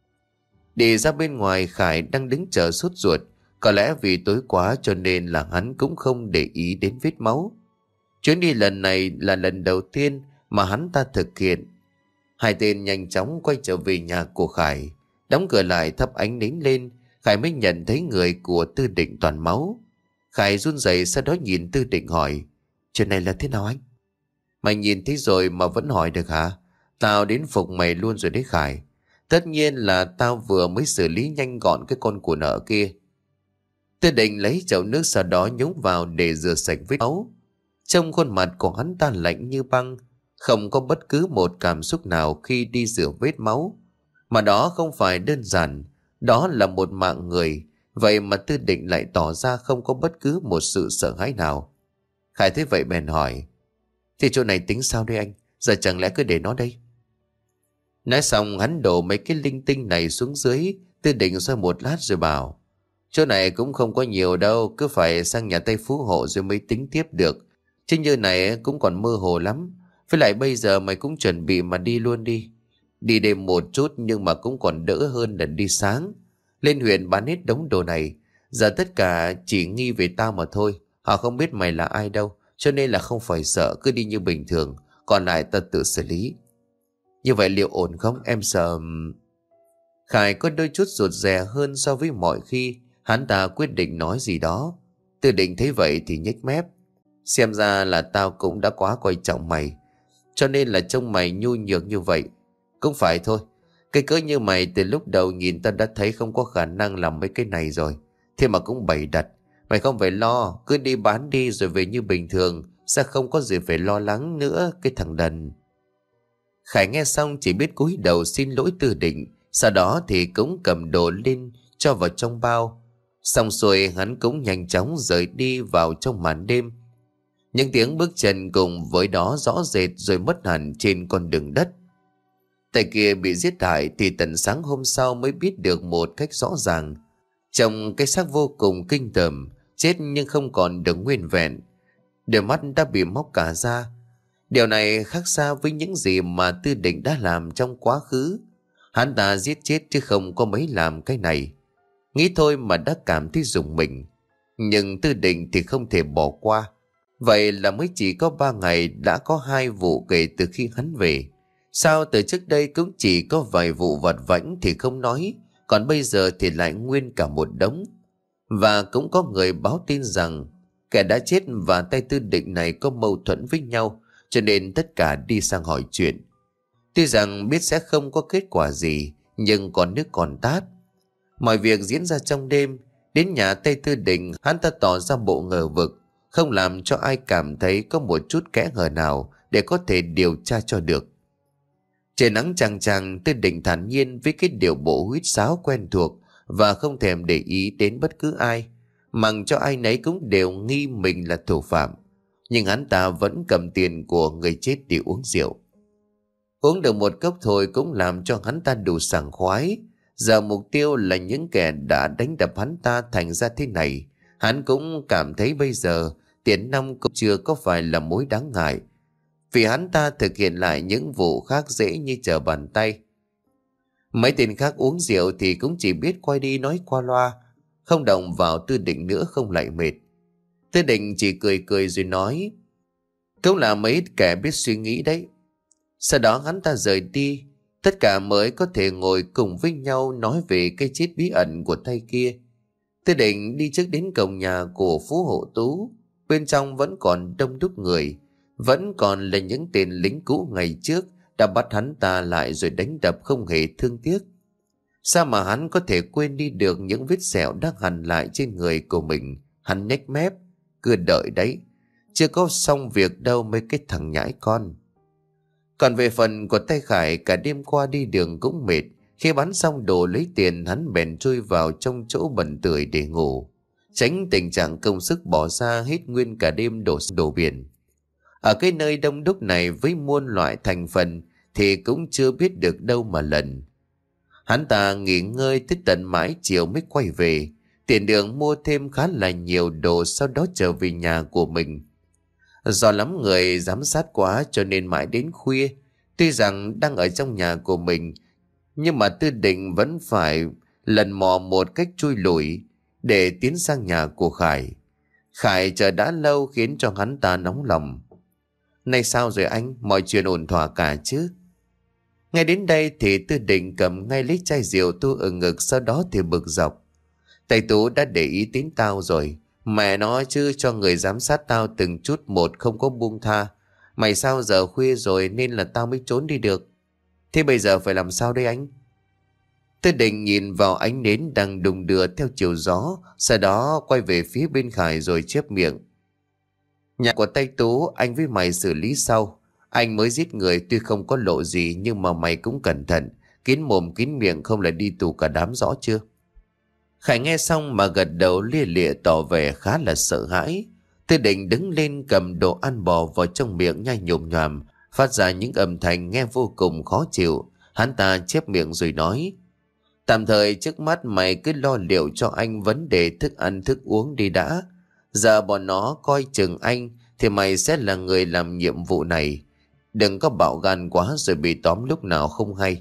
Đi ra bên ngoài, Khải đang đứng chờ sốt ruột. Có lẽ vì tối quá cho nên là hắn cũng không để ý đến vết máu. Chuyến đi lần này là lần đầu tiên mà hắn ta thực hiện. Hai tên nhanh chóng quay trở về nhà của Khải. Đóng cửa lại, thắp ánh nến lên. Khải mới nhận thấy người của Tư Định toàn máu. Khải run rẩy, sau đó nhìn Tư Định hỏi: "Chuyện này là thế nào anh?" "Mày nhìn thấy rồi mà vẫn hỏi được hả? Tao đến phục mày luôn rồi đấy Khải. Tất nhiên là tao vừa mới xử lý nhanh gọn cái con của nợ kia." Tư Định lấy chậu nước, sau đó nhúng vào để rửa sạch vết máu. Trong khuôn mặt của hắn ta lạnh như băng, không có bất cứ một cảm xúc nào khi đi rửa vết máu. Mà đó không phải đơn giản, đó là một mạng người. Vậy mà Tư Định lại tỏ ra không có bất cứ một sự sợ hãi nào. Khải thấy vậy bèn hỏi: "Thì chỗ này tính sao đây anh? Giờ chẳng lẽ cứ để nó đây?" Nói xong hắn đổ mấy cái linh tinh này xuống dưới. Tư Định xoay một lát rồi bảo: "Chỗ này cũng không có nhiều đâu, cứ phải sang nhà Tây Phú Hộ rồi mới tính tiếp được. Chứ như này cũng còn mơ hồ lắm. Với lại bây giờ mày cũng chuẩn bị mà đi luôn đi. Đi đêm một chút nhưng mà cũng còn đỡ hơn là đi sáng. Lên huyện bán hết đống đồ này. Giờ tất cả chỉ nghi về tao mà thôi. Họ không biết mày là ai đâu, cho nên là không phải sợ, cứ đi như bình thường. Còn lại tao tự xử lý." "Như vậy liệu ổn không? Em sợ..." Khải có đôi chút rụt rè hơn so với mọi khi. Hắn ta quyết định nói gì đó. Tư Định thấy vậy thì nhếch mép: "Xem ra là tao cũng đã quá coi trọng mày, cho nên là trông mày nhu nhược như vậy. Cũng phải thôi, cái cỡ như mày từ lúc đầu nhìn tao đã thấy không có khả năng làm mấy cái này rồi. Thế mà cũng bày đặt. Mày không phải lo, cứ đi bán đi rồi về như bình thường, sẽ không có gì phải lo lắng nữa, cái thằng đần." Khải nghe xong chỉ biết cúi đầu xin lỗi Tư Định, sau đó thì cũng cầm đồ lên cho vào trong bao. Xong xuôi hắn cũng nhanh chóng rời đi vào trong màn đêm. Những tiếng bước chân cùng với đó rõ rệt rồi mất hẳn trên con đường đất. Tay kia bị giết hại thì tận sáng hôm sau mới biết được một cách rõ ràng. Trong cái xác vô cùng kinh tởm, chết nhưng không còn được nguyên vẹn. Đôi mắt đã bị móc cả ra. Điều này khác xa với những gì mà Tư Định đã làm trong quá khứ. Hắn ta giết chết chứ không có mấy làm cái này. Nghĩ thôi mà đã cảm thấy rùng mình. Nhưng Tư Định thì không thể bỏ qua. Vậy là mới chỉ có ba ngày đã có hai vụ kể từ khi hắn về. Sao từ trước đây cũng chỉ có vài vụ vặt vãnh thì không nói, còn bây giờ thì lại nguyên cả một đống. Và cũng có người báo tin rằng kẻ đã chết và tay Tư Định này có mâu thuẫn với nhau, cho nên tất cả đi sang hỏi chuyện. Tuy rằng biết sẽ không có kết quả gì, nhưng còn nước còn tát. Mọi việc diễn ra trong đêm. Đến nhà Tây Tư Định, hắn ta tỏ ra bộ ngờ vực, không làm cho ai cảm thấy có một chút kẽ hở nào để có thể điều tra cho được. Trời nắng chang chang, Tư Định thản nhiên với cái điệu bộ huýt sáo quen thuộc và không thèm để ý đến bất cứ ai, mặc cho ai nấy cũng đều nghi mình là thủ phạm. Nhưng hắn ta vẫn cầm tiền của người chết để uống rượu. Uống được một cốc thôi cũng làm cho hắn ta đủ sảng khoái. Giờ mục tiêu là những kẻ đã đánh đập hắn ta thành ra thế này. Hắn cũng cảm thấy bây giờ tiền nong cũng chưa có phải là mối đáng ngại, vì hắn ta thực hiện lại những vụ khác dễ như trở bàn tay. Mấy tên khác uống rượu thì cũng chỉ biết quay đi nói qua loa, không động vào Tư Định nữa không lại mệt. Tư Định chỉ cười cười rồi nói, cũng là mấy kẻ biết suy nghĩ đấy. Sau đó hắn ta rời đi, tất cả mới có thể ngồi cùng với nhau nói về cái chết bí ẩn của tay kia. Tư Định đi trước đến cổng nhà của Phú Hộ Tú. Bên trong vẫn còn đông đúc người, vẫn còn là những tên lính cũ ngày trước đã bắt hắn ta lại rồi đánh đập không hề thương tiếc. Sao mà hắn có thể quên đi được những vết sẹo đang hằn lại trên người của mình? Hắn nhếch mép, cứ đợi đấy, chưa có xong việc đâu mấy cái thằng nhãi con. Còn về phần của tay Khải, cả đêm qua đi đường cũng mệt. Khi bán xong đồ lấy tiền, hắn bèn chui vào trong chỗ bẩn tưởi để ngủ, tránh tình trạng công sức bỏ ra hết nguyên cả đêm đổ đổ biển. Ở cái nơi đông đúc này với muôn loại thành phần thì cũng chưa biết được đâu mà lần. Hắn ta nghỉ ngơi tới tận mãi chiều mới quay về. Tiền đường mua thêm khá là nhiều đồ, sau đó trở về nhà của mình. Do lắm người giám sát quá cho nên mãi đến khuya, tuy rằng đang ở trong nhà của mình, nhưng mà Tư Định vẫn phải lần mò một cách chui lủi để tiến sang nhà của Khải. Khải chờ đã lâu khiến cho hắn ta nóng lòng. Này sao rồi anh, mọi chuyện ổn thỏa cả chứ? Ngay đến đây thì Tư Định cầm ngay lấy chai rượu tu ở ngực, sau đó thì bực dọc. Thầy Tú đã để ý đến tao rồi. Mẹ nó chứ, cho người giám sát tao từng chút một không có buông tha. Mày sao giờ khuya rồi nên là tao mới trốn đi được. Thế bây giờ phải làm sao đây anh? Tư Định nhìn vào ánh nến đang đùng đưa theo chiều gió, sau đó quay về phía bên Khải rồi chép miệng. Nhà của tay Tú anh với mày xử lý sau. Anh mới giết người tuy không có lộ gì, nhưng mà mày cũng cẩn thận, kín mồm kín miệng không là đi tù cả đám, rõ chưa? Khải nghe xong mà gật đầu lia lịa tỏ vẻ khá là sợ hãi. Tư Định đứng lên cầm đồ ăn bò vào trong miệng nhai nhồm nhòm, phát ra những âm thanh nghe vô cùng khó chịu. Hắn ta chép miệng rồi nói, tạm thời trước mắt mày cứ lo liệu cho anh vấn đề thức ăn thức uống đi đã. Giờ bọn nó coi chừng anh thì mày sẽ là người làm nhiệm vụ này. Đừng có bạo gan quá rồi bị tóm lúc nào không hay.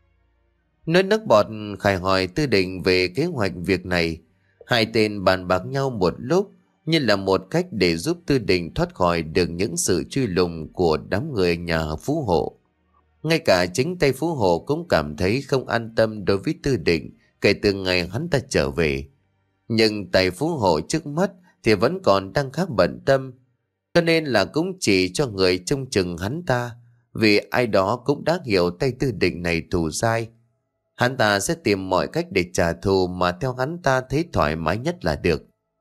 Nói nước bọt, Khải hỏi Tư Định về kế hoạch việc này. Hai tên bàn bạc nhau một lúc, như là một cách để giúp Tư Định thoát khỏi được những sự truy lùng của đám người nhà Phú Hộ. Ngay cả chính tay Phú Hộ cũng cảm thấy không an tâm đối với Tư Định kể từ ngày hắn ta trở về. Nhưng tay Phú Hộ trước mắt thì vẫn còn đang khá bận tâm, cho nên là cũng chỉ cho người trông chừng hắn ta, vì ai đó cũng đã hiểu tay Tư Định này thù dai. Hắn ta sẽ tìm mọi cách để trả thù mà theo hắn ta thấy thoải mái nhất là được.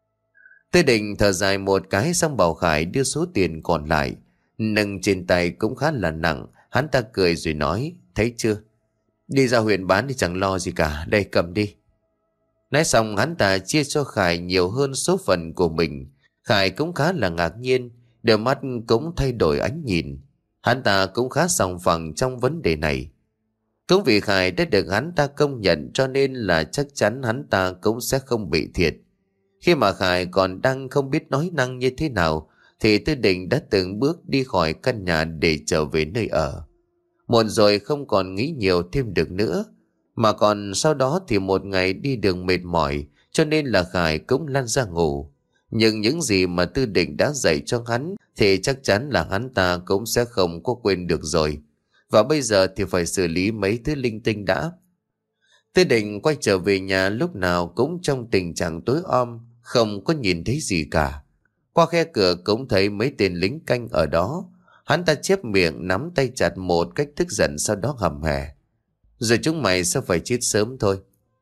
Tư Định thở dài một cái xong bảo Khải đưa số tiền còn lại, nâng trên tay cũng khá là nặng. Hắn ta cười rồi nói, thấy chưa, đi ra huyện bán thì chẳng lo gì cả, đây cầm đi. Nói xong hắn ta chia cho Khải nhiều hơn số phận của mình. Khải cũng khá là ngạc nhiên, đôi mắt cũng thay đổi ánh nhìn. Hắn ta cũng khá sòng phẳng trong vấn đề này. Cũng vì Khải đã được hắn ta công nhận cho nên là chắc chắn hắn ta cũng sẽ không bị thiệt. Khi mà Khải còn đang không biết nói năng như thế nào thì Tư Định đã từng bước đi khỏi căn nhà để trở về nơi ở. Muộn rồi không còn nghĩ nhiều thêm được nữa. Mà còn sau đó thì một ngày đi đường mệt mỏi cho nên là Khải cũng lăn ra ngủ. Nhưng những gì mà Tư Định đã dạy cho hắn thì chắc chắn là hắn ta cũng sẽ không có quên được rồi. Và bây giờ thì phải xử lý mấy thứ linh tinh đã. Tư Định quay trở về nhà lúc nào cũng trong tình trạng tối om, không có nhìn thấy gì cả. Qua khe cửa cũng thấy mấy tên lính canh ở đó. Hắn ta chép miệng nắm tay chặt một cách tức giận, sau đó hầm hè, rồi chúng mày sẽ phải chết sớm thôi.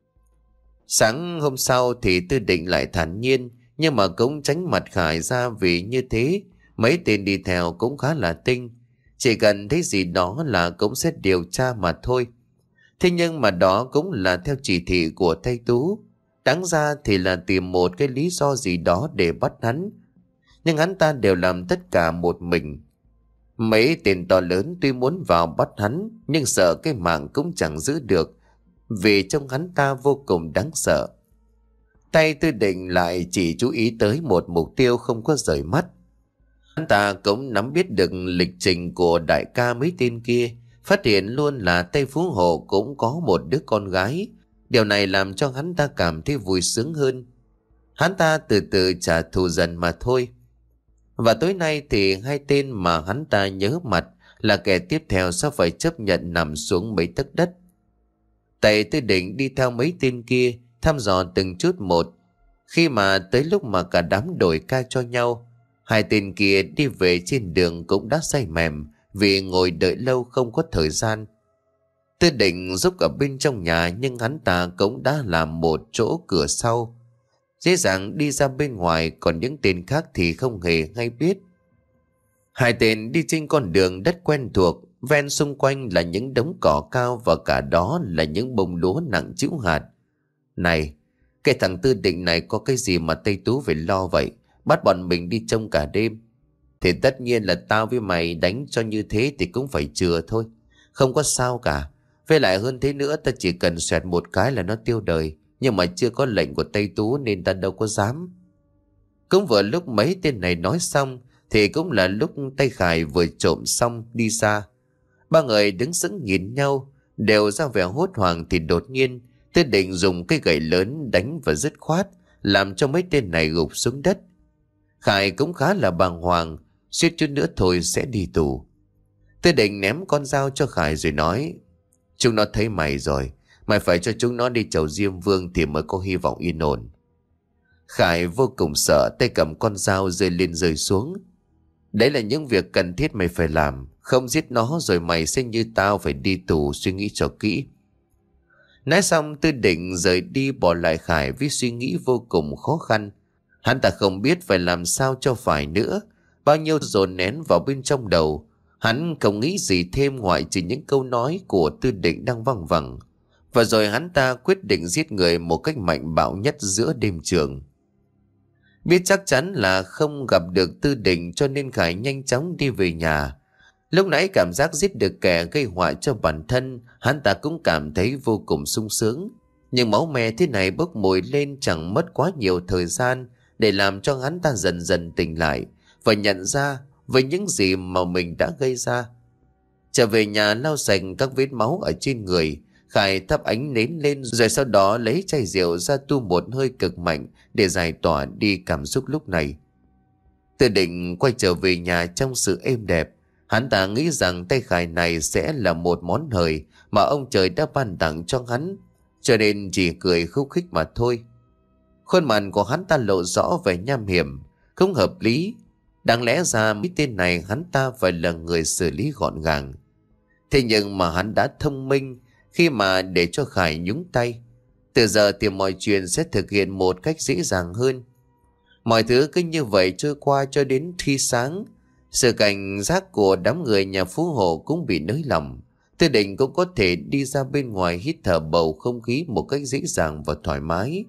Sáng hôm sau thì Tư Định lại thản nhiên, nhưng mà cũng tránh mặt Khải ra, vì như thế mấy tên đi theo cũng khá là tinh. Chỉ cần thấy gì đó là cũng sẽ điều tra mà thôi. Thế nhưng mà đó cũng là theo chỉ thị của thầy Tú. Đáng ra thì là tìm một cái lý do gì đó để bắt hắn. Nhưng hắn ta đều làm tất cả một mình. Mấy tên to lớn tuy muốn vào bắt hắn, nhưng sợ cái mạng cũng chẳng giữ được, vì trông hắn ta vô cùng đáng sợ. Tay Tư Định lại chỉ chú ý tới một mục tiêu không có rời mắt. Hắn ta cũng nắm biết được lịch trình của đại ca mấy tên kia, phát hiện luôn là Tây Phú Hộ cũng có một đứa con gái. Điều này làm cho hắn ta cảm thấy vui sướng hơn. Hắn ta từ từ trả thù dần mà thôi. Và tối nay thì hai tên mà hắn ta nhớ mặt là kẻ tiếp theo sẽ phải chấp nhận nằm xuống mấy tấc đất. Tay Tư Định đi theo mấy tên kia, thăm dò từng chút một. Khi mà tới lúc mà cả đám đổi ca cho nhau, hai tên kia đi về trên đường cũng đã say mềm vì ngồi đợi lâu không có thời gian. Tư Định giúp ở bên trong nhà, nhưng hắn ta cũng đã làm một chỗ cửa sau, dễ dàng đi ra bên ngoài, còn những tên khác thì không hề hay biết. Hai tên đi trên con đường đất quen thuộc, ven xung quanh là những đống cỏ cao và cả đó là những bông lúa nặng trĩu hạt. Này, cái thằng Tư Định này có cái gì mà Tây Tú phải lo vậy? Bắt bọn mình đi trông cả đêm. Thì tất nhiên là tao với mày đánh cho như thế thì cũng phải chừa thôi. Không có sao cả. Với lại hơn thế nữa, ta chỉ cần xoẹt một cái là nó tiêu đời. Nhưng mà chưa có lệnh của Tây Tú nên ta đâu có dám. Cũng vừa lúc mấy tên này nói xong thì cũng là lúc tay Khải vừa trộm xong đi ra. Ba người đứng sững nhìn nhau, đều ra vẻ hốt hoảng thì đột nhiên Tư Định dùng cây gậy lớn đánh và dứt khoát, làm cho mấy tên này gục xuống đất. Khải cũng khá là bàng hoàng, suýt chút nữa thôi sẽ đi tù. Tư Định ném con dao cho Khải rồi nói: chúng nó thấy mày rồi, mày phải cho chúng nó đi chầu Diêm Vương thì mới có hy vọng yên ổn. Khải vô cùng sợ, tay cầm con dao rơi lên rơi xuống. Đấy là những việc cần thiết mày phải làm, không giết nó rồi mày sẽ như tao phải đi tù, suy nghĩ cho kỹ. Nói xong Tư Định rời đi, bỏ lại Khải với suy nghĩ vô cùng khó khăn. Hắn ta không biết phải làm sao cho phải nữa, bao nhiêu dồn nén vào bên trong đầu. Hắn không nghĩ gì thêm ngoại trừ những câu nói của Tư Định đang văng vẳng. Và rồi hắn ta quyết định giết người một cách mạnh bạo nhất giữa đêm trường. Biết chắc chắn là không gặp được Tư Định cho nên Khải nhanh chóng đi về nhà. Lúc nãy cảm giác giết được kẻ gây họa cho bản thân, hắn ta cũng cảm thấy vô cùng sung sướng. Nhưng máu me thế này bốc mùi lên chẳng mất quá nhiều thời gian để làm cho hắn ta dần dần tỉnh lại và nhận ra với những gì mà mình đã gây ra. Trở về nhà lau sạch các vết máu ở trên người, Khải thắp ánh nến lên rồi sau đó lấy chai rượu ra tu một hơi cực mạnh để giải tỏa đi cảm xúc lúc này. Tư Định quay trở về nhà trong sự êm đẹp. Hắn ta nghĩ rằng tay Khải này sẽ là một món hời mà ông trời đã ban tặng cho hắn, cho nên chỉ cười khúc khích mà thôi. Khuôn mặt của hắn ta lộ rõ vẻ nham hiểm, không hợp lý. Đáng lẽ ra mấy tên này hắn ta phải là người xử lý gọn gàng. Thế nhưng mà hắn đã thông minh khi mà để cho Khải nhúng tay. Từ giờ thì mọi chuyện sẽ thực hiện một cách dễ dàng hơn. Mọi thứ cứ như vậy trôi qua cho đến khi sáng. Sự cảnh giác của đám người nhà Phú Hộ cũng bị nới lỏng. Tư Định cũng có thể đi ra bên ngoài hít thở bầu không khí một cách dễ dàng và thoải mái.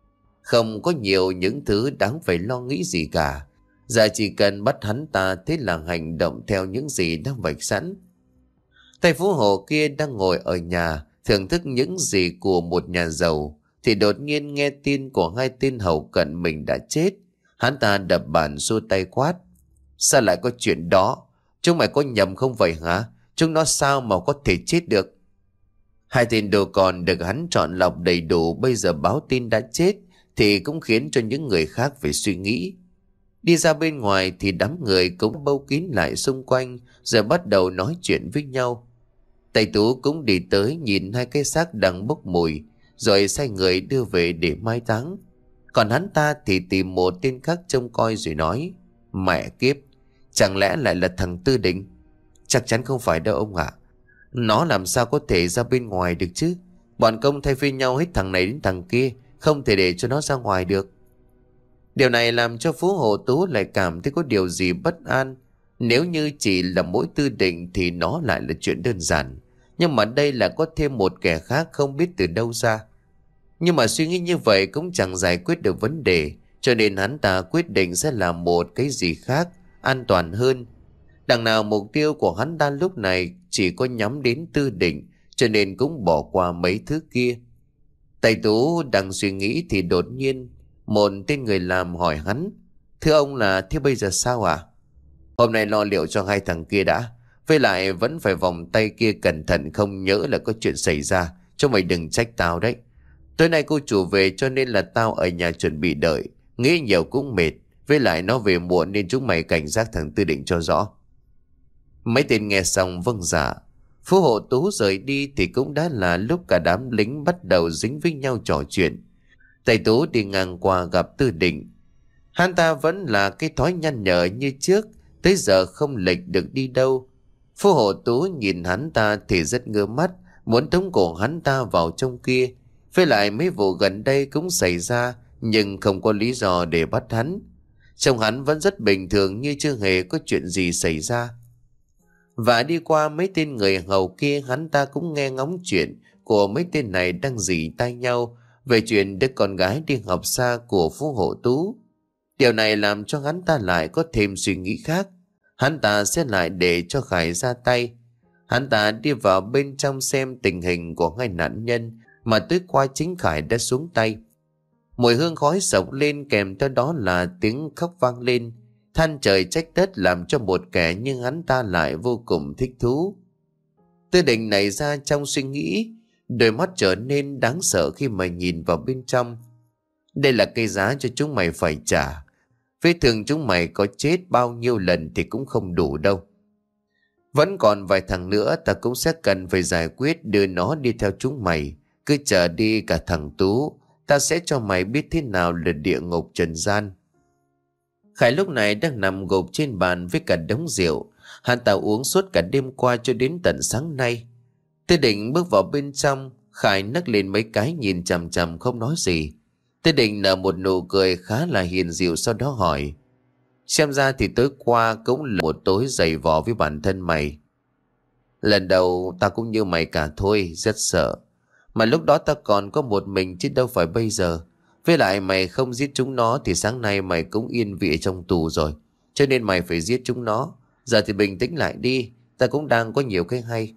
Không có nhiều những thứ đáng phải lo nghĩ gì cả. Giờ chỉ cần bắt hắn ta thế là hành động theo những gì đang vạch sẵn. Tay Phú Hộ kia đang ngồi ở nhà thưởng thức những gì của một nhà giàu thì đột nhiên nghe tin của hai tên hầu cận mình đã chết. Hắn ta đập bàn xua tay quát: sao lại có chuyện đó? Chúng mày có nhầm không vậy hả? Chúng nó sao mà có thể chết được? Hai tên đồ còn được hắn chọn lọc đầy đủ bây giờ báo tin đã chết thì cũng khiến cho những người khác phải suy nghĩ. Đi ra bên ngoài thì đám người cũng bâu kín lại xung quanh rồi bắt đầu nói chuyện với nhau. Tây Tú cũng đi tới nhìn hai cái xác đang bốc mùi rồi sai người đưa về để mai táng. Còn hắn ta thì tìm một tên khác trông coi rồi nói: mẹ kiếp, chẳng lẽ lại là thằng Tư Định? Chắc chắn không phải đâu ông ạ. Nó làm sao có thể ra bên ngoài được chứ? Bọn công thay phiên nhau hết thằng này đến thằng kia, không thể để cho nó ra ngoài được. Điều này làm cho Phú Hộ Tú lại cảm thấy có điều gì bất an. Nếu như chỉ là mỗi Tư Định thì nó lại là chuyện đơn giản. Nhưng mà đây là có thêm một kẻ khác không biết từ đâu ra. Nhưng mà suy nghĩ như vậy cũng chẳng giải quyết được vấn đề, cho nên hắn ta quyết định sẽ làm một cái gì khác, an toàn hơn. Đằng nào mục tiêu của hắn ta lúc này chỉ có nhắm đến Tư Định, cho nên cũng bỏ qua mấy thứ kia. Tài Tú đang suy nghĩ thì đột nhiên một tên người làm hỏi hắn: "Thưa ông, là thế bây giờ sao à?" "Hôm nay lo liệu cho hai thằng kia đã. Với lại vẫn phải vòng tay kia cẩn thận, không nhỡ là có chuyện xảy ra. Cho mày đừng trách tao đấy. Tối nay cô chủ về cho nên là tao ở nhà chuẩn bị đợi. Nghĩ nhiều cũng mệt. Với lại nó về muộn nên chúng mày cảnh giác thằng Tư Định cho rõ." Mấy tên nghe xong vâng dạ. Phú Hộ Tú rời đi thì cũng đã là lúc cả đám lính bắt đầu dính với nhau trò chuyện. Tài Tú đi ngang qua gặp Tư Định. Hắn ta vẫn là cái thói nhăn nhở như trước, tới giờ không lệch được đi đâu. Phú Hộ Tú nhìn hắn ta thì rất ngứa mắt, muốn tống cổ hắn ta vào trong kia. Với lại mấy vụ gần đây cũng xảy ra, nhưng không có lý do để bắt hắn. Trông hắn vẫn rất bình thường, như chưa hề có chuyện gì xảy ra. Và đi qua mấy tên người hầu kia, hắn ta cũng nghe ngóng chuyện của mấy tên này đang rỉ tai nhau về chuyện đứa con gái đi học xa của Phú Hộ Tú. Điều này làm cho hắn ta lại có thêm suy nghĩ khác. Hắn ta sẽ lại để cho Khải ra tay. Hắn ta đi vào bên trong xem tình hình của hai nạn nhân mà tối qua chính Khải đã xuống tay. Mùi hương khói sộc lên, kèm theo đó là tiếng khóc vang lên, than trời trách đất, làm cho một kẻ như hắn ta lại vô cùng thích thú. Tư Định nảy ra trong suy nghĩ, đôi mắt trở nên đáng sợ khi mà nhìn vào bên trong. Đây là cái giá cho chúng mày phải trả. Vết thương chúng mày có chết bao nhiêu lần thì cũng không đủ đâu. Vẫn còn vài thằng nữa ta cũng sẽ cần phải giải quyết, đưa nó đi theo chúng mày. Cứ chờ đi cả thằng Tú, ta sẽ cho mày biết thế nào là địa ngục trần gian. Khải lúc này đang nằm gục trên bàn với cả đống rượu. Hắn ta uống suốt cả đêm qua cho đến tận sáng nay. Tư Định bước vào bên trong. Khải nấc lên mấy cái nhìn chằm chằm không nói gì. Tư Định nở một nụ cười khá là hiền dịu, sau đó hỏi: "Xem ra thì tối qua cũng là một tối dày vò với bản thân mày." "Lần đầu ta cũng như mày cả thôi, rất sợ. Mà lúc đó ta còn có một mình chứ đâu phải bây giờ. Với lại mày không giết chúng nó thì sáng nay mày cũng yên vị trong tù rồi. Cho nên mày phải giết chúng nó. Giờ thì bình tĩnh lại đi, ta cũng đang có nhiều cái hay."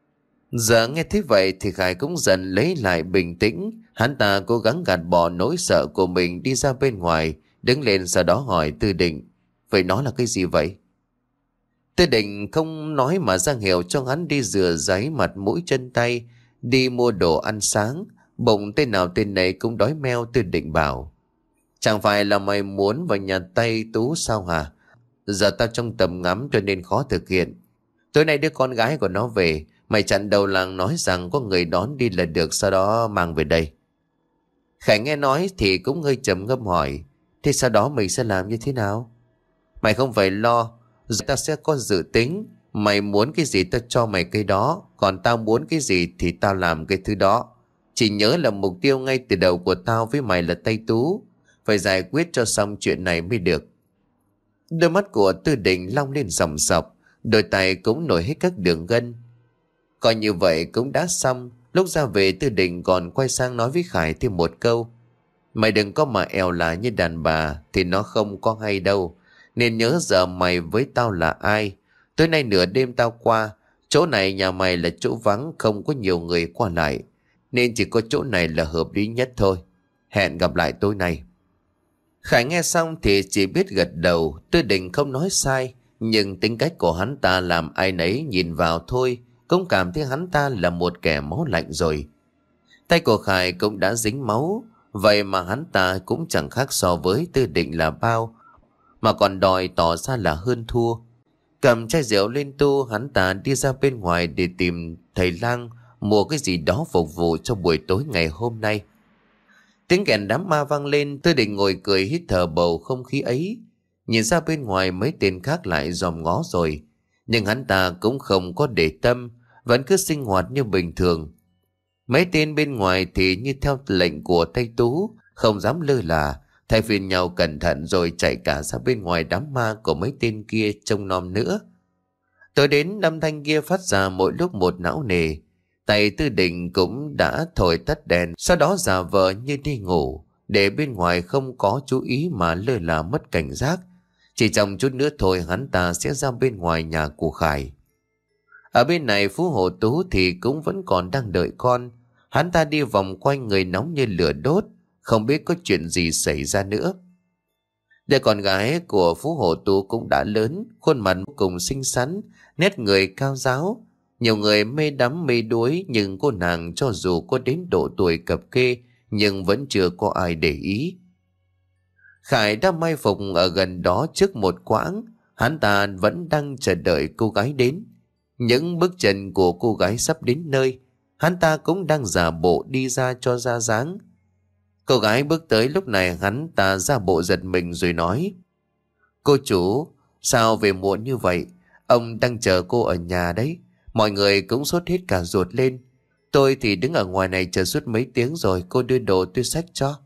Giờ nghe thế vậy thì Khải cũng dần lấy lại bình tĩnh. Hắn ta cố gắng gạt bỏ nỗi sợ của mình, đi ra bên ngoài, đứng lên sau đó hỏi Tư Định: "Vậy nó là cái gì vậy?" Tư Định không nói mà ra hiệu cho hắn đi rửa ráy mặt mũi chân tay, đi mua đồ ăn sáng. Bụng tên nào tên nấy cũng đói meo. Tư Định bảo: "Chẳng phải là mày muốn vào nhà Tây Tú sao hả? Giờ tao trong tầm ngắm cho nên khó thực hiện. Tối nay đứa con gái của nó về, mày chặn đầu làng nói rằng có người đón đi là được, sau đó mang về đây." Khải nghe nói thì cũng hơi trầm ngâm hỏi: "Thế sau đó mình sẽ làm như thế nào?" "Mày không phải lo, rồi ta sẽ có dự tính. Mày muốn cái gì tao cho mày cái đó, còn tao muốn cái gì thì tao làm cái thứ đó. Chỉ nhớ là mục tiêu ngay từ đầu của tao với mày là Tây Tú. Phải giải quyết cho xong chuyện này mới được." Đôi mắt của Tư Định long lên sòng sọc, đôi tay cũng nổi hết các đường gân. Coi như vậy cũng đã xong. Lúc ra về, Tư Định còn quay sang nói với Khải thêm một câu: "Mày đừng có mà eo là như đàn bà thì nó không có hay đâu. Nên nhớ giờ mày với tao là ai. Tối nay nửa đêm tao qua. Chỗ này nhà mày là chỗ vắng, không có nhiều người qua lại, nên chỉ có chỗ này là hợp lý nhất thôi. Hẹn gặp lại tối nay." Khải nghe xong thì chỉ biết gật đầu. Tư Định không nói sai, nhưng tính cách của hắn ta làm ai nấy nhìn vào thôi cũng cảm thấy hắn ta là một kẻ máu lạnh rồi. Tay của Khải cũng đã dính máu, vậy mà hắn ta cũng chẳng khác so với Tư Định là bao, mà còn đòi tỏ ra là hơn thua. Cầm chai rượu lên tu, hắn ta đi ra bên ngoài để tìm thầy lang mua cái gì đó phục vụ cho buổi tối ngày hôm nay. Tiếng kèn đám ma vang lên. Tư Định ngồi cười hít thở bầu không khí ấy. Nhìn ra bên ngoài mấy tên khác lại dòm ngó rồi, nhưng hắn ta cũng không có để tâm, vẫn cứ sinh hoạt như bình thường. Mấy tên bên ngoài thì như theo lệnh của Tây Tú, không dám lơ là, thay phiên nhau cẩn thận rồi chạy cả ra bên ngoài đám ma của mấy tên kia trông nom nữa. Tới đến âm thanh kia phát ra mỗi lúc một não nề. Tay Tư Định cũng đã thổi tắt đèn, sau đó giả vờ như đi ngủ, để bên ngoài không có chú ý mà lơ là mất cảnh giác. Chỉ trong chút nữa thôi hắn ta sẽ ra bên ngoài nhà của Khải. Ở bên này Phú Hộ Tú thì cũng vẫn còn đang đợi con. Hắn ta đi vòng quanh người nóng như lửa đốt, không biết có chuyện gì xảy ra nữa. Đứa con gái của Phú Hộ Tú cũng đã lớn, khuôn mặt vô cùng xinh xắn, nét người cao ráo. Nhiều người mê đắm mê đuối, nhưng cô nàng cho dù có đến độ tuổi cập kê nhưng vẫn chưa có ai để ý. Khải đã mai phục ở gần đó trước một quãng, hắn ta vẫn đang chờ đợi cô gái đến. Những bước chân của cô gái sắp đến nơi, hắn ta cũng đang giả bộ đi ra cho ra dáng. Cô gái bước tới lúc này hắn ta ra bộ giật mình rồi nói: Cô chủ, sao về muộn như vậy? Ông đang chờ cô ở nhà đấy. Mọi người cũng sốt hết cả ruột lên. Tôi thì đứng ở ngoài này chờ suốt mấy tiếng rồi, cô đưa đồ tôi xách cho.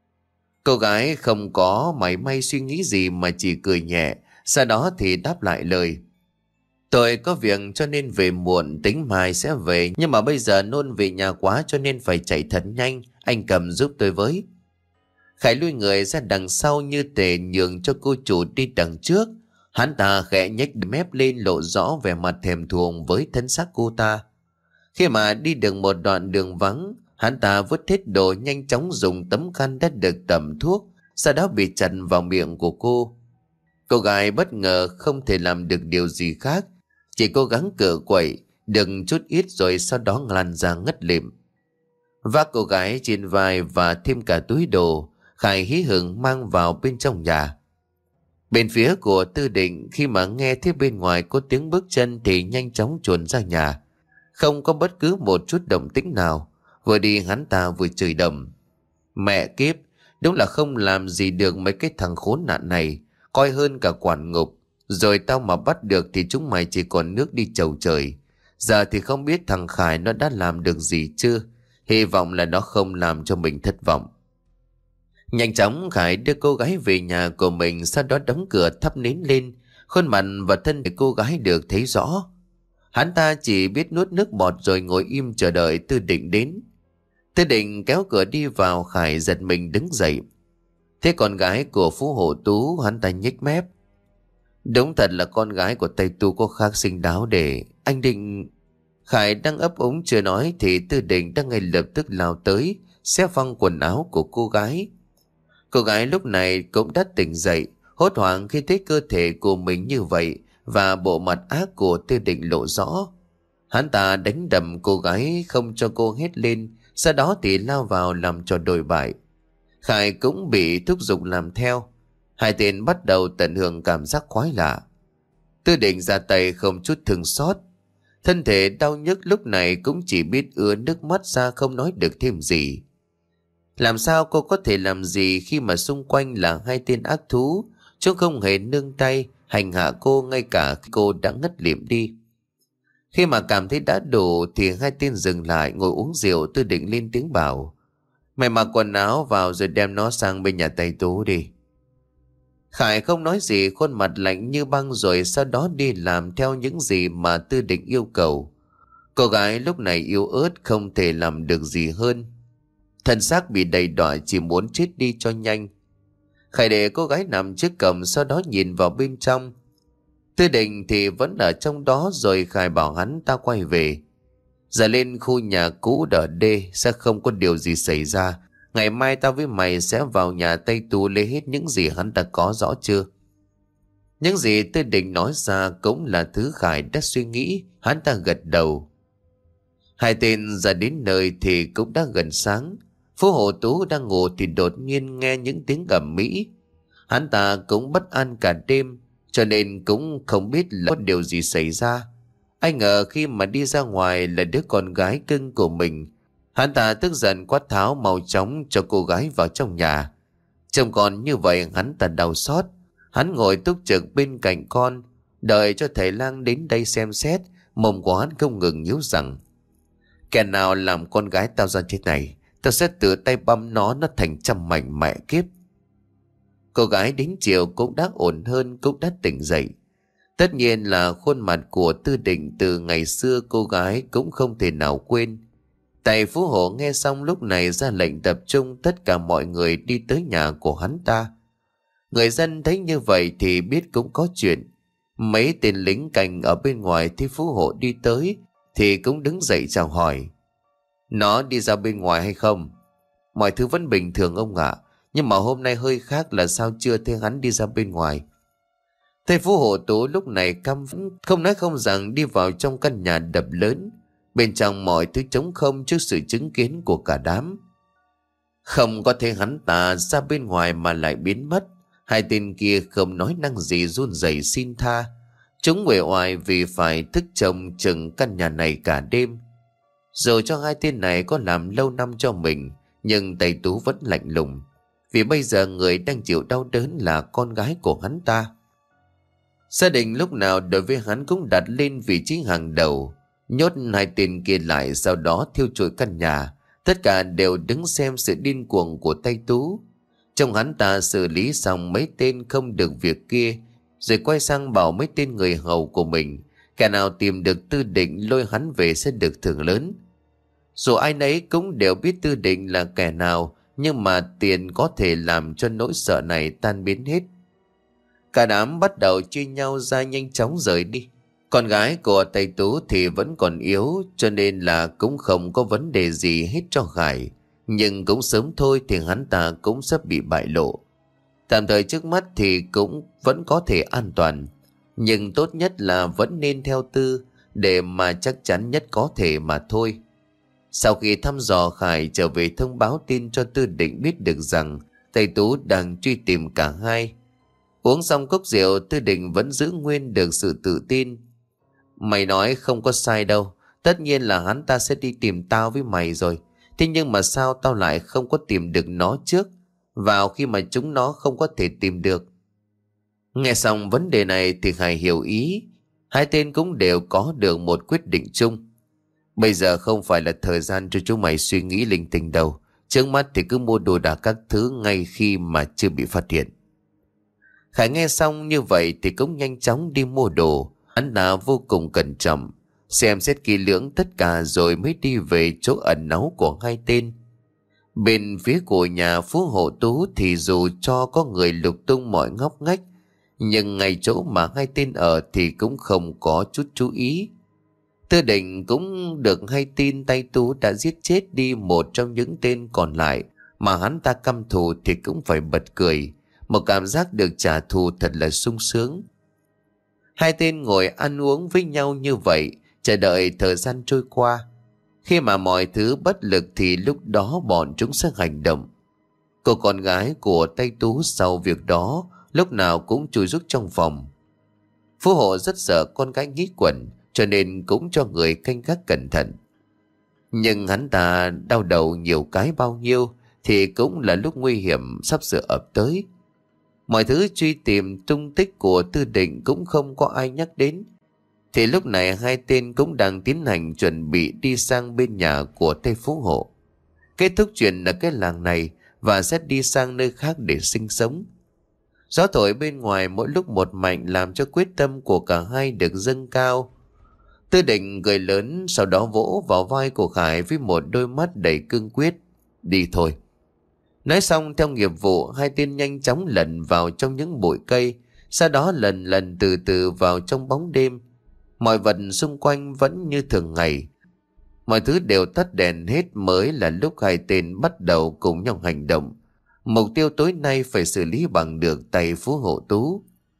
Cô gái không có mảy may suy nghĩ gì mà chỉ cười nhẹ, sau đó thì đáp lại lời: Tôi có việc cho nên về muộn, tính mai sẽ về, nhưng mà bây giờ nôn về nhà quá cho nên phải chạy thật nhanh, anh cầm giúp tôi với. Khải lui người ra đằng sau như thể nhường cho cô chủ đi đằng trước. Hắn ta khẽ nhếch mép lên lộ rõ vẻ mặt thèm thuồng với thân xác cô ta. Khi mà đi được một đoạn đường vắng, hắn ta vứt hết đồ, nhanh chóng dùng tấm khăn đã được tẩm thuốc, sau đó bị chặt vào miệng của cô. Cô gái bất ngờ không thể làm được điều gì khác, chỉ cố gắng cựa quậy đừng chút ít rồi sau đó lăn ra ngất lịm. Vác cô gái trên vai và thêm cả túi đồ, Khải hí hửng mang vào bên trong nhà. Bên phía của Tư Định khi mà nghe thấy bên ngoài có tiếng bước chân thì nhanh chóng chuồn ra nhà. Không có bất cứ một chút động tĩnh nào. Vừa đi hắn ta vừa chửi đầm: Mẹ kiếp, đúng là không làm gì được mấy cái thằng khốn nạn này, coi hơn cả quản ngục. Rồi tao mà bắt được thì chúng mày chỉ còn nước đi chầu trời. Giờ thì không biết thằng Khải nó đã làm được gì chưa. Hy vọng là nó không làm cho mình thất vọng. Nhanh chóng Khải đưa cô gái về nhà của mình, sau đó đóng cửa thắp nến lên. Khuôn mặt và thân thể cô gái được thấy rõ. Hắn ta chỉ biết nuốt nước bọt rồi ngồi im chờ đợi Tư Định đến. Tư Định kéo cửa đi vào, Khải giật mình đứng dậy. Thế con gái của Phú Hộ Tú, hắn ta nhếch mép: Đúng thật là con gái của Tây Tu có khác xinh đáo để anh định... Khải đang ấp úng chưa nói thì Tư Định đang ngay lập tức lao tới, xé phăng quần áo của cô gái. Cô gái lúc này cũng đã tỉnh dậy, hốt hoảng khi thấy cơ thể của mình như vậy và bộ mặt ác của Tư Định lộ rõ. Hắn ta đánh đầm cô gái không cho cô hét lên, sau đó thì lao vào làm trò đồi bại. Khải cũng bị thúc giục làm theo. Hai tên bắt đầu tận hưởng cảm giác khoái lạ. Tư Định ra tay không chút thương xót. Thân thể đau nhức lúc này cũng chỉ biết ứa nước mắt ra, không nói được thêm gì. Làm sao cô có thể làm gì khi mà xung quanh là hai tên ác thú, chúng không hề nương tay hành hạ cô ngay cả khi cô đã ngất lịm đi. Khi mà cảm thấy đã đủ thì hai tên dừng lại ngồi uống rượu. Tư Định lên tiếng bảo: Mày mặc quần áo vào rồi đem nó sang bên nhà Tây Tú đi. Khải không nói gì, khuôn mặt lạnh như băng, rồi sau đó đi làm theo những gì mà Tư Định yêu cầu. Cô gái lúc này yếu ớt không thể làm được gì hơn. Thân xác bị đầy đọa chỉ muốn chết đi cho nhanh. Khải để cô gái nằm trước cổng, sau đó nhìn vào bên trong. Tư Định thì vẫn ở trong đó, rồi Khải bảo hắn ta quay về. Giờ lên khu nhà cũ đỡ đê sẽ không có điều gì xảy ra. Ngày mai tao với mày sẽ vào nhà Tây Tu lấy hết những gì hắn ta có, rõ chưa? Những gì Tư Định nói ra cũng là thứ Khải đã suy nghĩ. Hắn ta gật đầu. Hai tên ra đến nơi thì cũng đã gần sáng. Phú Hộ Tú đang ngủ thì đột nhiên nghe những tiếng ầm ĩ. Hắn ta cũng bất an cả đêm, cho nên cũng không biết là có điều gì xảy ra. Anh ngờ khi mà đi ra ngoài là đứa con gái cưng của mình. Hắn ta tức giận quát tháo mau chóng cho cô gái vào trong nhà. Trông con như vậy hắn ta đau xót. Hắn ngồi túc trực bên cạnh con, đợi cho thầy lang đến đây xem xét. Mồm của hắn không ngừng nhíu rằng: Kẻ nào làm con gái tao ra thế này, tao sẽ tự tay băm nó nó thành trăm mảnh mẹ kiếp. Cô gái đến chiều cũng đã ổn hơn, cũng đã tỉnh dậy. Tất nhiên là khuôn mặt của Tư Định từ ngày xưa cô gái cũng không thể nào quên. Tài Phú Hộ nghe xong lúc này ra lệnh tập trung tất cả mọi người đi tới nhà của hắn ta. Người dân thấy như vậy thì biết cũng có chuyện. Mấy tên lính canh ở bên ngoài thấy Phú Hộ đi tới thì cũng đứng dậy chào hỏi. Nó đi ra bên ngoài hay không? Mọi thứ vẫn bình thường ông ạ. Nhưng mà hôm nay hơi khác là sao chưa thấy hắn đi ra bên ngoài. Thầy Phú Hộ Tú lúc này căm phẫn, không nói không rằng đi vào trong căn nhà đập lớn. Bên trong mọi thứ trống không trước sự chứng kiến của cả đám. Không có thấy hắn ta ra bên ngoài mà lại biến mất. Hai tên kia không nói năng gì run rẩy xin tha. Chúng uể oải vì phải thức trông chừng căn nhà này cả đêm. Dù cho hai tên này có làm lâu năm cho mình, nhưng thầy Tú vẫn lạnh lùng. Vì bây giờ người đang chịu đau đớn là con gái của hắn ta. Gia đình lúc nào đối với hắn cũng đặt lên vị trí hàng đầu. Nhốt hai tên kia lại, sau đó thiêu trụi căn nhà. Tất cả đều đứng xem sự điên cuồng của tay Tú. Trong hắn ta xử lý xong mấy tên không được việc kia, rồi quay sang bảo mấy tên người hầu của mình, kẻ nào tìm được Tư Định lôi hắn về sẽ được thưởng lớn. Dù ai nấy cũng đều biết Tư Định là kẻ nào, nhưng mà tiền có thể làm cho nỗi sợ này tan biến hết. Cả đám bắt đầu chia nhau ra nhanh chóng rời đi. Con gái của thầy Tú thì vẫn còn yếu, cho nên là cũng không có vấn đề gì hết cho Khải. Nhưng cũng sớm thôi thì hắn ta cũng sắp bị bại lộ. Tạm thời trước mắt thì cũng vẫn có thể an toàn. Nhưng tốt nhất là vẫn nên theo Tư, để mà chắc chắn nhất có thể mà thôi. Sau khi thăm dò, Khải trở về thông báo tin cho Tư Định biết được rằng thầy Tú đang truy tìm cả hai. Uống xong cốc rượu, Tư Định vẫn giữ nguyên được sự tự tin. Mày nói không có sai đâu. Tất nhiên là hắn ta sẽ đi tìm tao với mày rồi. Thế nhưng mà sao tao lại không có tìm được nó trước, vào khi mà chúng nó không có thể tìm được? Nghe xong vấn đề này thì Khải hiểu ý. Hai tên cũng đều có được một quyết định chung. Bây giờ không phải là thời gian cho chúng mày suy nghĩ linh tinh đâu. Trước mắt thì cứ mua đồ đạc các thứ ngay khi mà chưa bị phát hiện. Khải nghe xong như vậy thì cũng nhanh chóng đi mua đồ. Hắn ta vô cùng cẩn trọng, xem xét kỹ lưỡng tất cả rồi mới đi về chỗ ẩn náu của hai tên. Bên phía của nhà Phú Hộ Tú thì dù cho có người lục tung mọi ngóc ngách, nhưng ngay chỗ mà hai tên ở thì cũng không có chút chú ý. Tư Định cũng được hay tin tay Tú đã giết chết đi một trong những tên còn lại, mà hắn ta căm thù thì cũng phải bật cười. Một cảm giác được trả thù thật là sung sướng. Hai tên ngồi ăn uống với nhau như vậy, chờ đợi thời gian trôi qua. Khi mà mọi thứ bất lực thì lúc đó bọn chúng sẽ hành động. Cô con gái của tay Tú sau việc đó lúc nào cũng chui rúc trong phòng. Phú Hộ rất sợ con gái nghĩ quẩn, cho nên cũng cho người canh gác cẩn thận. Nhưng hắn ta đau đầu nhiều cái bao nhiêu thì cũng là lúc nguy hiểm sắp sửa ập tới. Mọi thứ truy tìm tung tích của Tư Định cũng không có ai nhắc đến. Thì lúc này hai tên cũng đang tiến hành chuẩn bị đi sang bên nhà của Tây Phú Hộ, kết thúc chuyện ở cái làng này và sẽ đi sang nơi khác để sinh sống. Gió thổi bên ngoài mỗi lúc một mạnh làm cho quyết tâm của cả hai được dâng cao. Tư Định cười lớn, sau đó vỗ vào vai của Khải với một đôi mắt đầy cương quyết. Đi thôi. Nói xong theo nghiệp vụ, hai tên nhanh chóng lẩn vào trong những bụi cây, sau đó lần lần từ từ vào trong bóng đêm. Mọi vật xung quanh vẫn như thường ngày. Mọi thứ đều tắt đèn hết mới là lúc hai tên bắt đầu cùng nhau hành động. Mục tiêu tối nay phải xử lý bằng được tay Phú Hộ Tú.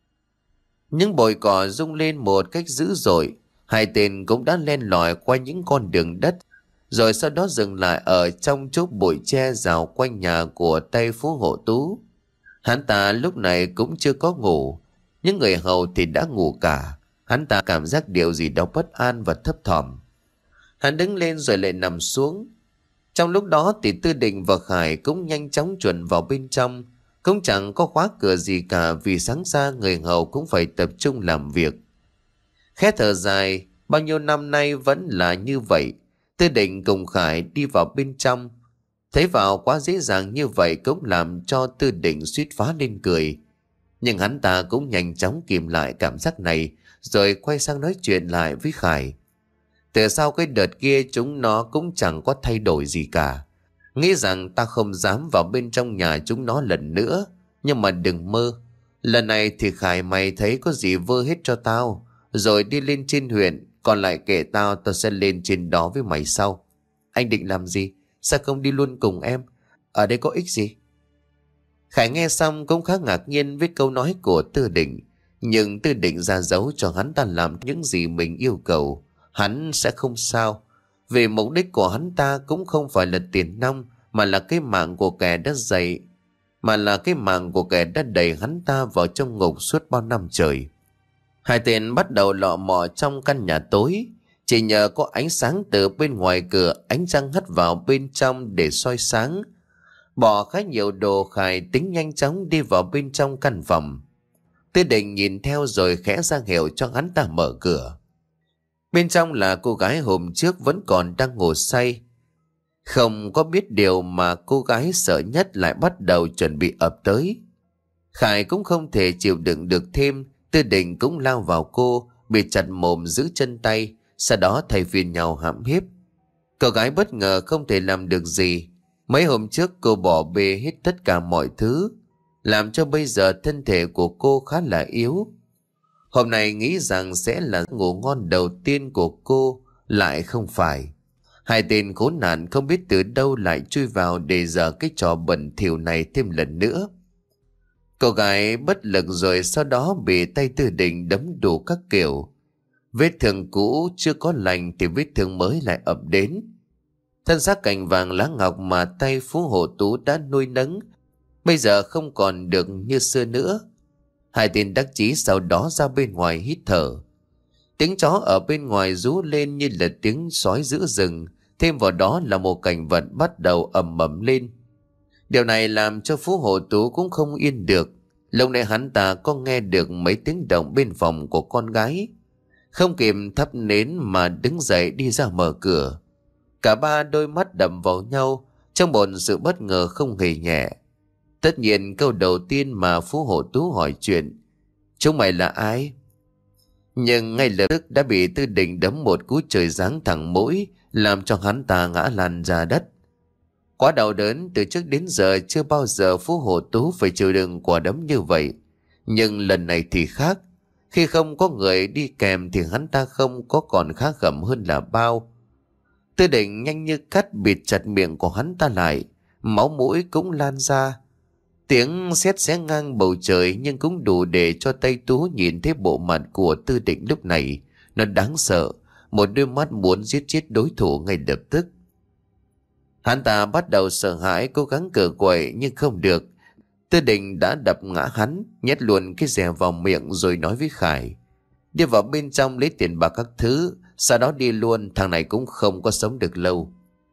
Những bụi cỏ rung lên một cách dữ dội. Hai tên cũng đã len lỏi qua những con đường đất, rồi sau đó dừng lại ở trong chốt bụi tre rào quanh nhà của tay Phú Hộ Tú. Hắn ta lúc này cũng chưa có ngủ, những người hầu thì đã ngủ cả. Hắn ta cảm giác điều gì đó bất an và thấp thỏm. Hắn đứng lên rồi lại nằm xuống. Trong lúc đó thì Tư Định và Khải cũng nhanh chóng chuẩn vào bên trong. Cũng chẳng có khóa cửa gì cả, vì sáng ra người hầu cũng phải tập trung làm việc. Khẽ thở dài, bao nhiêu năm nay vẫn là như vậy. Tư Định cùng Khải đi vào bên trong. Thấy vào quá dễ dàng như vậy cũng làm cho Tư Định suýt phá lên cười. Nhưng hắn ta cũng nhanh chóng kìm lại cảm giác này, rồi quay sang nói chuyện lại với Khải. Từ sau cái đợt kia chúng nó cũng chẳng có thay đổi gì cả. Nghĩ rằng ta không dám vào bên trong nhà chúng nó lần nữa. Nhưng mà đừng mơ. Lần này thì Khải mày thấy có gì vơ hết cho tao, rồi đi lên trên huyện, còn lại kể tao, tao sẽ lên trên đó với mày sau. Anh định làm gì? Sao không đi luôn cùng em? Ở đây có ích gì? Khải nghe xong cũng khá ngạc nhiên với câu nói của Tư Định. Nhưng Tư Định ra dấu cho hắn ta làm những gì mình yêu cầu. Hắn sẽ không sao. Vì mục đích của hắn ta cũng không phải là tiền nong, mà là cái mạng của kẻ đã dày, mà là cái mạng của kẻ đã đẩy hắn ta vào trong ngục suốt bao năm trời. Hai tên bắt đầu lọ mò trong căn nhà tối. Chỉ nhờ có ánh sáng từ bên ngoài cửa, ánh trăng hắt vào bên trong để soi sáng. Bỏ khá nhiều đồ, Khải tính nhanh chóng đi vào bên trong căn phòng. Tư Định nhìn theo rồi khẽ ra hiệu cho hắn ta mở cửa. Bên trong là cô gái hôm trước vẫn còn đang ngủ say. Không có biết điều mà cô gái sợ nhất lại bắt đầu chuẩn bị ập tới. Khải cũng không thể chịu đựng được thêm. Tư Định cũng lao vào cô, bị chặt mồm giữ chân tay, sau đó thay phiên nhau hãm hiếp. Cô gái bất ngờ không thể làm được gì. Mấy hôm trước cô bỏ bê hết tất cả mọi thứ, làm cho bây giờ thân thể của cô khá là yếu. Hôm nay nghĩ rằng sẽ là ngủ ngon đầu tiên của cô, lại không phải. Hai tên khốn nạn không biết từ đâu lại chui vào để dở cái trò bẩn thỉu này thêm lần nữa. Cô gái bất lực rồi sau đó bị tay Tư Định đấm đủ các kiểu. Vết thương cũ chưa có lành thì vết thương mới lại ập đến. Thân xác cành vàng lá ngọc mà tay Phú Hộ Tú đã nuôi nấng bây giờ không còn được như xưa nữa. Hai tên đắc chí sau đó ra bên ngoài hít thở. Tiếng chó ở bên ngoài rú lên như là tiếng sói giữ rừng. Thêm vào đó là một cảnh vật bắt đầu ầm ầm lên. Điều này làm cho Phú Hộ Tú cũng không yên được. Lúc này hắn ta có nghe được mấy tiếng động bên phòng của con gái. Không kịp thắp nến mà đứng dậy đi ra mở cửa. Cả ba đôi mắt đầm vào nhau trong một sự bất ngờ không hề nhẹ. Tất nhiên câu đầu tiên mà Phú Hộ Tú hỏi chuyện: chúng mày là ai? Nhưng ngay lập tức đã bị Tư Định đấm một cú trời giáng thẳng mũi, làm cho hắn ta ngã lăn ra đất. Quá đau đớn, từ trước đến giờ chưa bao giờ Phú Hộ Tú phải chịu đựng quả đấm như vậy. Nhưng lần này thì khác. Khi không có người đi kèm thì hắn ta không có còn khá khẩm hơn là bao. Tư Định nhanh như cắt bịt chặt miệng của hắn ta lại, máu mũi cũng lan ra. Tiếng sét xé ngang bầu trời nhưng cũng đủ để cho tay Tú nhìn thấy bộ mặt của Tư Định lúc này. Nó đáng sợ, một đôi mắt muốn giết chết đối thủ ngay lập tức. Hắn ta bắt đầu sợ hãi, cố gắng cựa quậy nhưng không được. Tư Định đã đập ngã hắn, nhét luôn cái rẻ vào miệng rồi nói với Khải: đi vào bên trong lấy tiền bạc các thứ, sau đó đi luôn, thằng này cũng không có sống được lâu.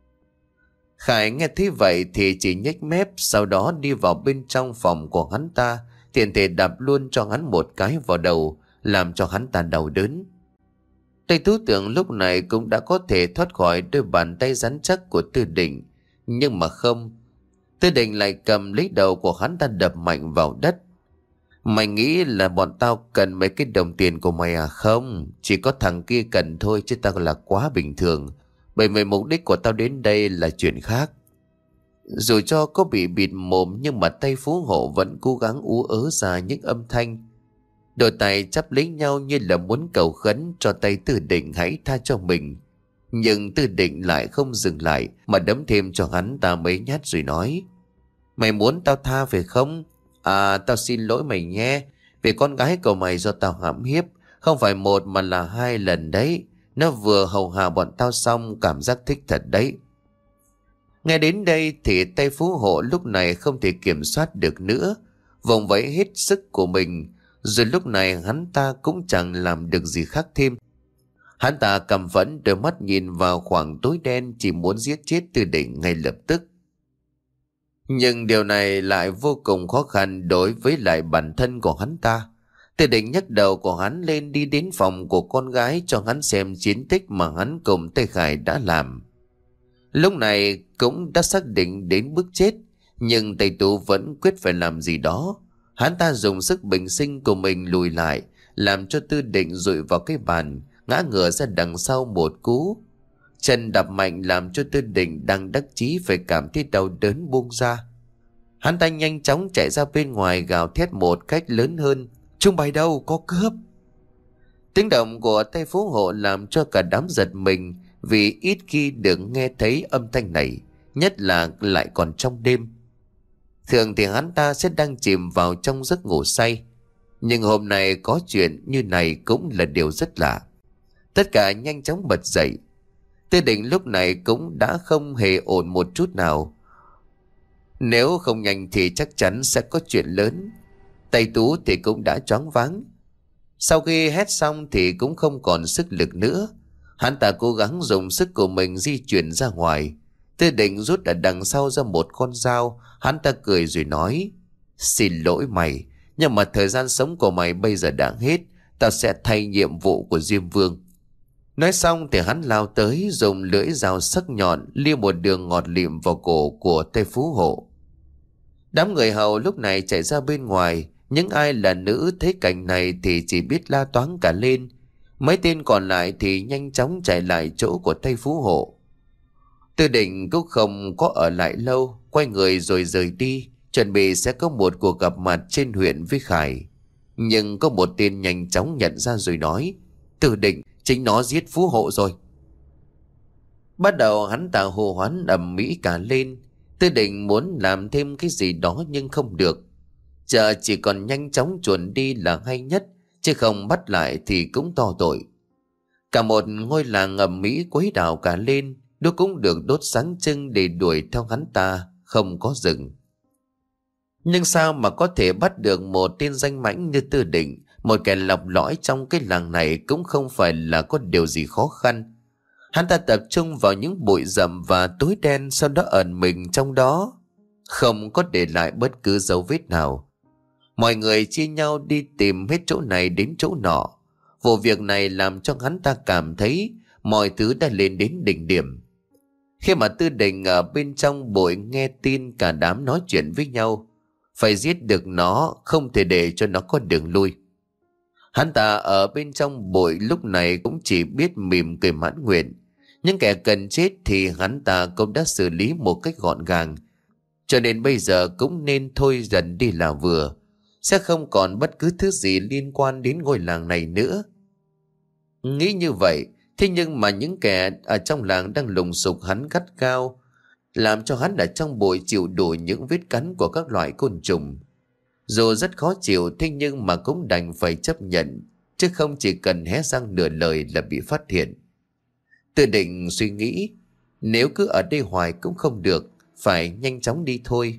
Khải nghe thấy vậy thì chỉ nhếch mép, sau đó đi vào bên trong phòng của hắn ta, tiện thể đạp luôn cho hắn một cái vào đầu, làm cho hắn ta đau đớn. Tay Tú tưởng lúc này cũng đã có thể thoát khỏi đôi bàn tay rắn chắc của Tư Định, nhưng mà không. Tư Định lại cầm lấy đầu của hắn ta đập mạnh vào đất. Mày nghĩ là bọn tao cần mấy cái đồng tiền của mày à? Không, chỉ có thằng kia cần thôi, chứ tao là quá bình thường. Bởi vì mục đích của tao đến đây là chuyện khác. Dù cho có bị bịt mồm nhưng mà tay Phú Hộ vẫn cố gắng ú ớ ra những âm thanh. Đôi tay chắp lấy nhau như là muốn cầu khấn cho tay Tư Định hãy tha cho mình. Nhưng Tư Định lại không dừng lại mà đấm thêm cho hắn ta mấy nhát rồi nói: mày muốn tao tha phải không? À, tao xin lỗi mày nhé, vì con gái của mày do tao hãm hiếp, không phải một mà là hai lần đấy. Nó vừa hầu hạ bọn tao xong, cảm giác thích thật đấy. Nghe đến đây thì tay Phú Hộ lúc này không thể kiểm soát được nữa, vùng vẫy hết sức của mình. Rồi lúc này hắn ta cũng chẳng làm được gì khác thêm. Hắn ta cầm phẫn đôi mắt nhìn vào khoảng tối đen, chỉ muốn giết chết Tư Định ngay lập tức. Nhưng điều này lại vô cùng khó khăn đối với lại bản thân của hắn ta. Tư Định nhấc đầu của hắn lên đi đến phòng của con gái cho hắn xem chiến tích mà hắn cùng Tây Khải đã làm. Lúc này cũng đã xác định đến bước chết, nhưng Tây Tú vẫn quyết phải làm gì đó. Hắn ta dùng sức bình sinh của mình lùi lại, làm cho Tư Định dụi vào cái bàn, ngã ngửa ra đằng sau một cú. Chân đập mạnh làm cho Tư Định đang đắc chí phải cảm thấy đau đớn buông ra. Hắn ta nhanh chóng chạy ra bên ngoài gào thét một cách lớn hơn: "Chúng bay đâu, có cướp!" Tiếng động của tay phú hộ làm cho cả đám giật mình, vì ít khi được nghe thấy âm thanh này, nhất là lại còn trong đêm. Thường thì hắn ta sẽ đang chìm vào trong giấc ngủ say, nhưng hôm nay có chuyện như này cũng là điều rất lạ. Tất cả nhanh chóng bật dậy. Tư Định lúc này cũng đã không hề ổn một chút nào. Nếu không nhanh thì chắc chắn sẽ có chuyện lớn. Tay Tú thì cũng đã choáng váng. Sau khi hét xong thì cũng không còn sức lực nữa. Hắn ta cố gắng dùng sức của mình di chuyển ra ngoài. Tư Định rút ở đằng sau ra một con dao. Hắn ta cười rồi nói: "Xin lỗi mày, nhưng mà thời gian sống của mày bây giờ đã hết. Tao sẽ thay nhiệm vụ của Diêm Vương." Nói xong thì hắn lao tới, dùng lưỡi dao sắc nhọn lia một đường ngọt lịm vào cổ của Tây Phú Hộ. Đám người hầu lúc này chạy ra bên ngoài. Những ai là nữ thấy cảnh này thì chỉ biết la toáng cả lên. Mấy tên còn lại thì nhanh chóng chạy lại chỗ của Tây Phú Hộ. Tư Định cũng không có ở lại lâu, quay người rồi rời đi, chuẩn bị sẽ có một cuộc gặp mặt trên huyện với Khải. Nhưng có một tên nhanh chóng nhận ra rồi nói: "Tư Định, chính nó giết Phú Hộ rồi." Bắt đầu hắn ta hô hoán ầm ĩ cả lên. Tư Định muốn làm thêm cái gì đó nhưng không được. Giờ chỉ còn nhanh chóng chuồn đi là hay nhất, chứ không bắt lại thì cũng to tội. Cả một ngôi làng ầm ĩ quấy đảo cả lên, đuốc cũng được đốt sáng trưng để đuổi theo hắn ta, không có dừng. Nhưng sao mà có thể bắt được một tên danh mãnh như Tư Định, một kẻ lọc lõi trong cái làng này cũng không phải là có điều gì khó khăn. Hắn ta tập trung vào những bụi rậm và tối đen, sau đó ẩn mình trong đó, không có để lại bất cứ dấu vết nào. Mọi người chia nhau đi tìm hết chỗ này đến chỗ nọ. Vụ việc này làm cho hắn ta cảm thấy mọi thứ đã lên đến đỉnh điểm. Khi mà Tư Định ở bên trong bụi nghe tin cả đám nói chuyện với nhau, phải giết được nó, không thể để cho nó có đường lui. Hắn ta ở bên trong bụi lúc này cũng chỉ biết mỉm cười mãn nguyện. Những kẻ cần chết thì hắn ta cũng đã xử lý một cách gọn gàng, cho nên bây giờ cũng nên thôi dần đi là vừa. Sẽ không còn bất cứ thứ gì liên quan đến ngôi làng này nữa. Nghĩ như vậy, thế nhưng mà những kẻ ở trong làng đang lùng sục hắn gắt gao, làm cho hắn ở trong bụi chịu đủ những vết cắn của các loại côn trùng. Dù rất khó chịu, thế nhưng mà cũng đành phải chấp nhận, chứ không chỉ cần hé răng nửa lời là bị phát hiện. Tư Định suy nghĩ, nếu cứ ở đây hoài cũng không được, phải nhanh chóng đi thôi.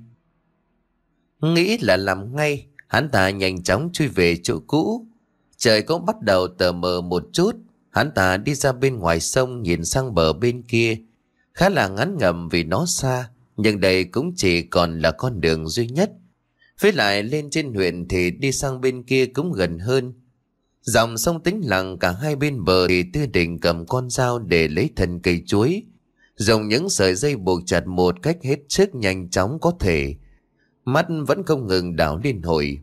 Nghĩ là làm ngay, hắn ta nhanh chóng chui về chỗ cũ. Trời cũng bắt đầu tờ mờ một chút. Hắn ta đi ra bên ngoài sông, nhìn sang bờ bên kia. Khá là ngán ngẩm vì nó xa, nhưng đây cũng chỉ còn là con đường duy nhất. Với lại lên trên huyện thì đi sang bên kia cũng gần hơn. Dòng sông tĩnh lặng, cả hai bên bờ thì Tư Định cầm con dao để lấy thân cây chuối, dùng những sợi dây buộc chặt một cách hết sức nhanh chóng có thể. Mắt vẫn không ngừng đảo liên hồi.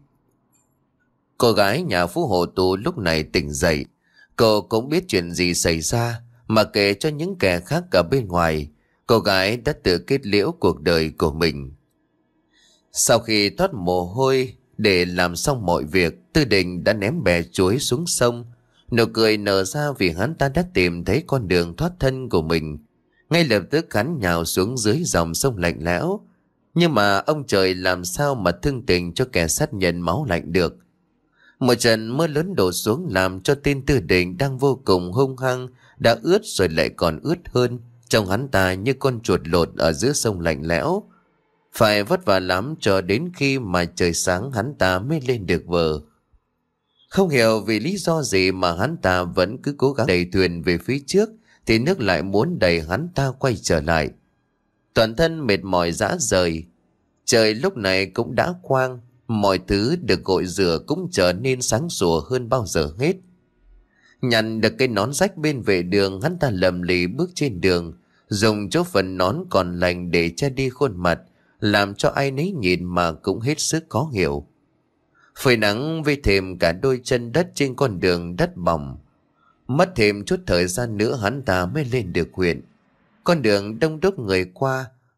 Cô gái nhà Phú Hộ Tù lúc này tỉnh dậy. Cô cũng biết chuyện gì xảy ra, mà kể cho những kẻ khác cả bên ngoài. Cô gái đã tự kết liễu cuộc đời của mình. Sau khi thoát mồ hôi để làm xong mọi việc, Tư Định đã ném bè chuối xuống sông. Nụ cười nở ra vì hắn ta đã tìm thấy con đường thoát thân của mình. Ngay lập tức hắn nhào xuống dưới dòng sông lạnh lẽo. Nhưng mà ông trời làm sao mà thương tình cho kẻ sát nhân máu lạnh được. Một trận mưa lớn đổ xuống làm cho tên Tư Định đang vô cùng hung hăng đã ướt rồi lại còn ướt hơn. Trông hắn ta như con chuột lột ở giữa sông lạnh lẽo. Phải vất vả lắm cho đến khi mà trời sáng hắn ta mới lên được bờ. Không hiểu vì lý do gì mà hắn ta vẫn cứ cố gắng đẩy thuyền về phía trước, thì nước lại muốn đẩy hắn ta quay trở lại. Toàn thân mệt mỏi rã rời. Trời lúc này cũng đã quang, mọi thứ được gội rửa cũng trở nên sáng sủa hơn bao giờ hết. Nhận được cái nón rách bên vệ đường, hắn ta lầm lì bước trên đường, dùng chỗ phần nón còn lành để che đi khuôn mặt, làm cho ai nấy nhìn mà cũng hết sức khó hiểu. Phơi nắng với thêm cả đôi chân đất trên con đường đất bỏng. Mất thêm chút thời gian nữa hắn ta mới lên được huyện. Con đường đông đúc người qua,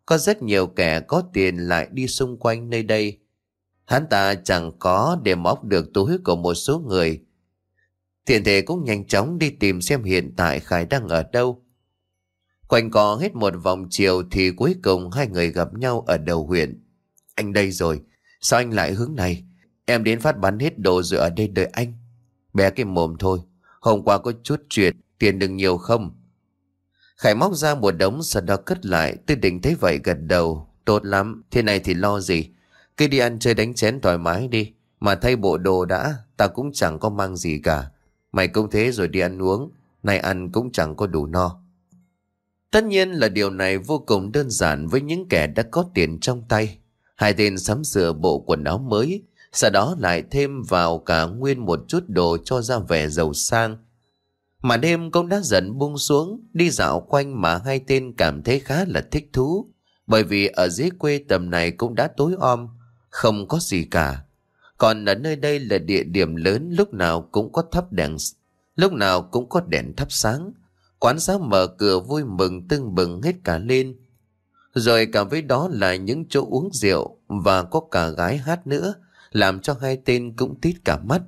Có rất nhiều kẻ có tiền lại đi xung quanh nơi đây. Hắn ta chẳng có để móc được túi của một số người. Thiện thể cũng nhanh chóng đi tìm xem hiện tại Khải đang ở đâu. Quanh co hết một vòng chiều thì cuối cùng hai người gặp nhau ở đầu huyện. Anh đây rồi, sao anh lại hướng này? Em đến phát bán hết đồ rồi ở đây đợi anh. Bé cái mồm thôi, hôm qua có chút chuyện, tiền đừng nhiều không? Khải móc ra một đống sau đó cất lại. Tư Định thấy vậy gật đầu. Tốt lắm, thế này thì lo gì. Cứ đi ăn chơi đánh chén thoải mái đi. Mà thay bộ đồ đã, ta cũng chẳng có mang gì cả. Mày cũng thế rồi đi ăn uống. Này ăn cũng chẳng có đủ no. Tất nhiên là điều này vô cùng đơn giản với những kẻ đã có tiền trong tay. Hai tên sắm sửa bộ quần áo mới, sau đó lại thêm vào cả nguyên một chút đồ cho ra vẻ giàu sang. Mà đêm cũng đã dần buông xuống, đi dạo quanh mà hai tên cảm thấy khá là thích thú. Bởi vì ở dưới quê tầm này cũng đã tối om, không có gì cả. Còn ở nơi đây là địa điểm lớn, lúc nào cũng có thắp đèn, lúc nào cũng có đèn thắp sáng. Quán xá mở cửa vui mừng tưng bừng hết cả lên. Rồi cả với đó là những chỗ uống rượu và có cả gái hát nữa, làm cho hai tên cũng tít cả mắt.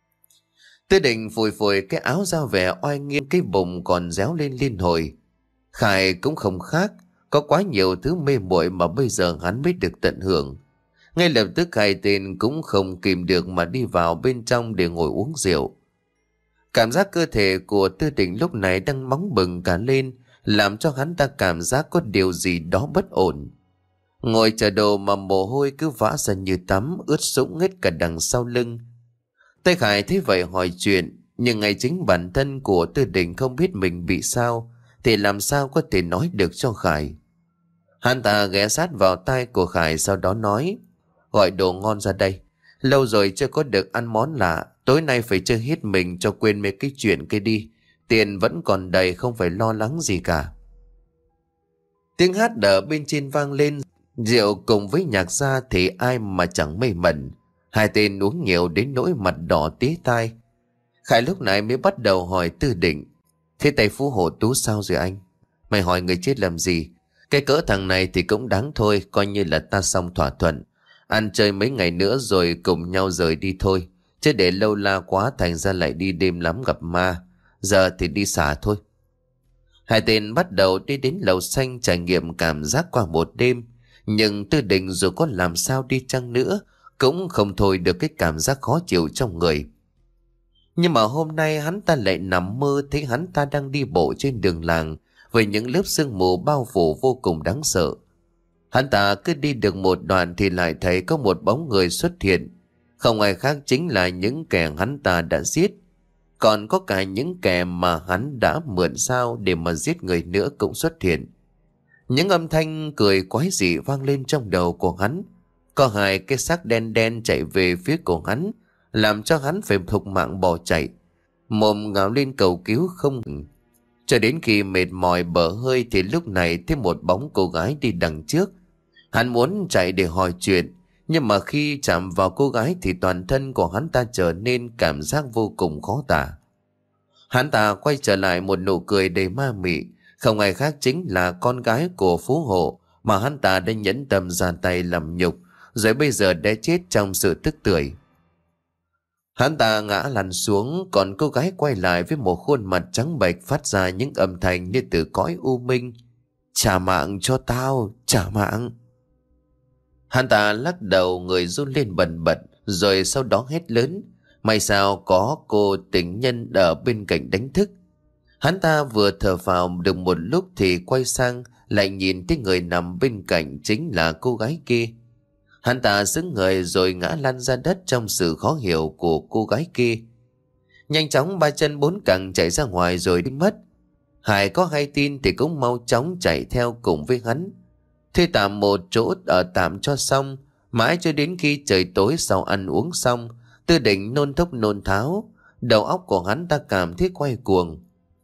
Tư Định phủi phủi cái áo ra vẻ oai nghiêm, cái bụng còn réo lên liên hồi. Khải cũng không khác, có quá nhiều thứ mê muội mà bây giờ hắn mới được tận hưởng. Ngay lập tức hai tên cũng không kìm được mà đi vào bên trong để ngồi uống rượu. Cảm giác cơ thể của Tư Định lúc này đang nóng bừng cả lên, làm cho hắn ta cảm giác có điều gì đó bất ổn. Ngồi chờ đồ mà mồ hôi cứ vã ra như tắm, ướt sũng hết cả đằng sau lưng. Tây Khải thấy vậy hỏi chuyện, nhưng ngay chính bản thân của Tư Định không biết mình bị sao, thì làm sao có thể nói được cho Khải. Hắn ta ghé sát vào tai của Khải, sau đó nói: Gọi đồ ngon ra đây, lâu rồi chưa có được ăn món lạ, tối nay phải chơi hết mình cho quên mấy cái chuyện kia đi. Tiền vẫn còn đầy, không phải lo lắng gì cả. Tiếng hát ở bên trên vang lên, rượu cùng với nhạc ra thì ai mà chẳng mê mẩn. Hai tên uống nhiều đến nỗi mặt đỏ tía tai. Khải lúc này mới bắt đầu hỏi Tư Định: Thế tay Phú Hộ Tú sao rồi anh? Mày hỏi người chết làm gì? Cái cỡ thằng này thì cũng đáng thôi, coi như là ta xong thỏa thuận. Ăn chơi mấy ngày nữa rồi cùng nhau rời đi thôi. Chứ để lâu la quá thành ra lại đi đêm lắm gặp ma. Giờ thì đi xả thôi. Hai tên bắt đầu đi đến lầu xanh trải nghiệm cảm giác qua một đêm. Nhưng Tư Định dù có làm sao đi chăng nữa cũng không thôi được cái cảm giác khó chịu trong người. Nhưng mà hôm nay hắn ta lại nằm mơ thấy hắn ta đang đi bộ trên đường làng với những lớp sương mù bao phủ vô cùng đáng sợ. Hắn ta cứ đi được một đoạn thì lại thấy có một bóng người xuất hiện. Không ai khác chính là những kẻ hắn ta đã giết. Còn có cả những kẻ mà hắn đã mượn sao để mà giết người nữa cũng xuất hiện. Những âm thanh cười quái dị vang lên trong đầu của hắn. Có hai cái xác đen đen chạy về phía của hắn, làm cho hắn phải thục mạng bỏ chạy, mồm ngào lên cầu cứu không ngừng. Cho đến khi mệt mỏi bở hơi thì lúc này thấy một bóng cô gái đi đằng trước. Hắn muốn chạy để hỏi chuyện, nhưng mà khi chạm vào cô gái thì toàn thân của hắn ta trở nên cảm giác vô cùng khó tả. Hắn ta quay trở lại một nụ cười đầy ma mị, không ai khác chính là con gái của Phú Hộ mà hắn ta đã nhẫn tâm ra tay làm nhục, rồi bây giờ đã chết trong sự tức tưởi. Hắn ta ngã lăn xuống, còn cô gái quay lại với một khuôn mặt trắng bệch phát ra những âm thanh như từ cõi u minh. Trả mạng cho tao, trả mạng. Hắn ta lắc đầu, người run lên bần bật, rồi sau đó hét lớn. May sao có cô tình nhân ở bên cạnh đánh thức. Hắn ta vừa thở phào được một lúc thì quay sang lại nhìn thấy người nằm bên cạnh chính là cô gái kia. Hắn ta sững người rồi ngã lăn ra đất trong sự khó hiểu của cô gái kia. Nhanh chóng ba chân bốn cẳng chạy ra ngoài rồi đi mất. Hải có hay tin thì cũng mau chóng chạy theo cùng với hắn. Thuê tạm một chỗ ở tạm cho xong. Mãi cho đến khi trời tối sau ăn uống xong, Tư Định nôn thốc nôn tháo. Đầu óc của hắn ta cảm thấy quay cuồng.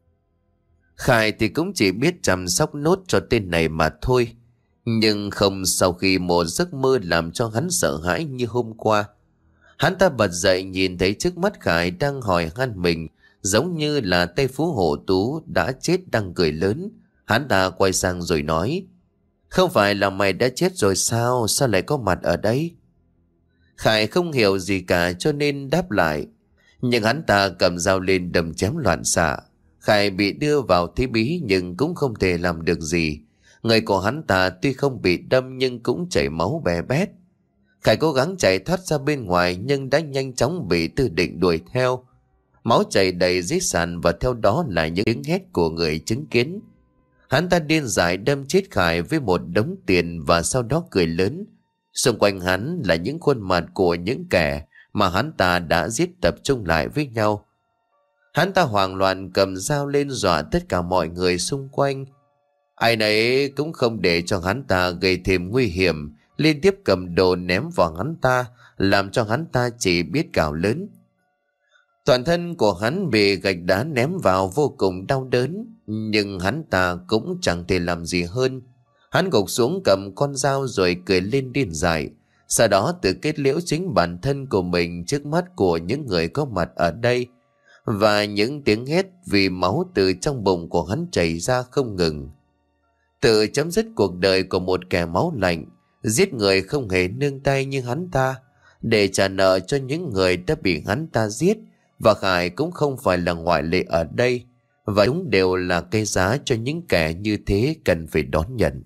Khải thì cũng chỉ biết chăm sóc nốt cho tên này mà thôi. Nhưng không sau khi một giấc mơ làm cho hắn sợ hãi như hôm qua. Hắn ta bật dậy nhìn thấy trước mắt Khải đang hỏi han mình, giống như là tay Phú Hộ Tú đã chết đang cười lớn. Hắn ta quay sang rồi nói: Không phải là mày đã chết rồi sao? Sao lại có mặt ở đây? Khải không hiểu gì cả cho nên đáp lại. Nhưng hắn ta cầm dao lên đâm chém loạn xạ. Khải bị đưa vào thế bí nhưng cũng không thể làm được gì. Người của hắn ta tuy không bị đâm nhưng cũng chảy máu bè bét. Khải cố gắng chạy thoát ra bên ngoài nhưng đã nhanh chóng bị Tư Định đuổi theo. Máu chảy đầy dưới sàn và theo đó là những tiếng hét của người chứng kiến. Hắn ta điên dại đâm chết Khải với một đống tiền và sau đó cười lớn. Xung quanh hắn là những khuôn mặt của những kẻ mà hắn ta đã giết tập trung lại với nhau. Hắn ta hoảng loạn cầm dao lên dọa tất cả mọi người xung quanh. Ai nấy cũng không để cho hắn ta gây thêm nguy hiểm, liên tiếp cầm đồ ném vào hắn ta, làm cho hắn ta chỉ biết gào lớn. Toàn thân của hắn bị gạch đá ném vào vô cùng đau đớn, nhưng hắn ta cũng chẳng thể làm gì hơn. Hắn gục xuống cầm con dao rồi cười lên điên dại, sau đó tự kết liễu chính bản thân của mình trước mắt của những người có mặt ở đây, và những tiếng hét vì máu từ trong bụng của hắn chảy ra không ngừng. Tự chấm dứt cuộc đời của một kẻ máu lạnh, giết người không hề nương tay như hắn ta, để trả nợ cho những người đã bị hắn ta giết, và Khải cũng không phải là ngoại lệ ở đây, và chúng đều là cái giá cho những kẻ như thế cần phải đón nhận.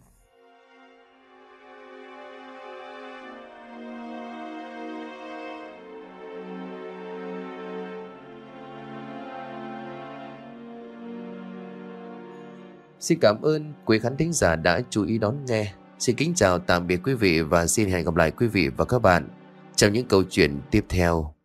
Xin cảm ơn quý khán thính giả đã chú ý đón nghe. Xin kính chào tạm biệt quý vị và xin hẹn gặp lại quý vị và các bạn trong những câu chuyện tiếp theo.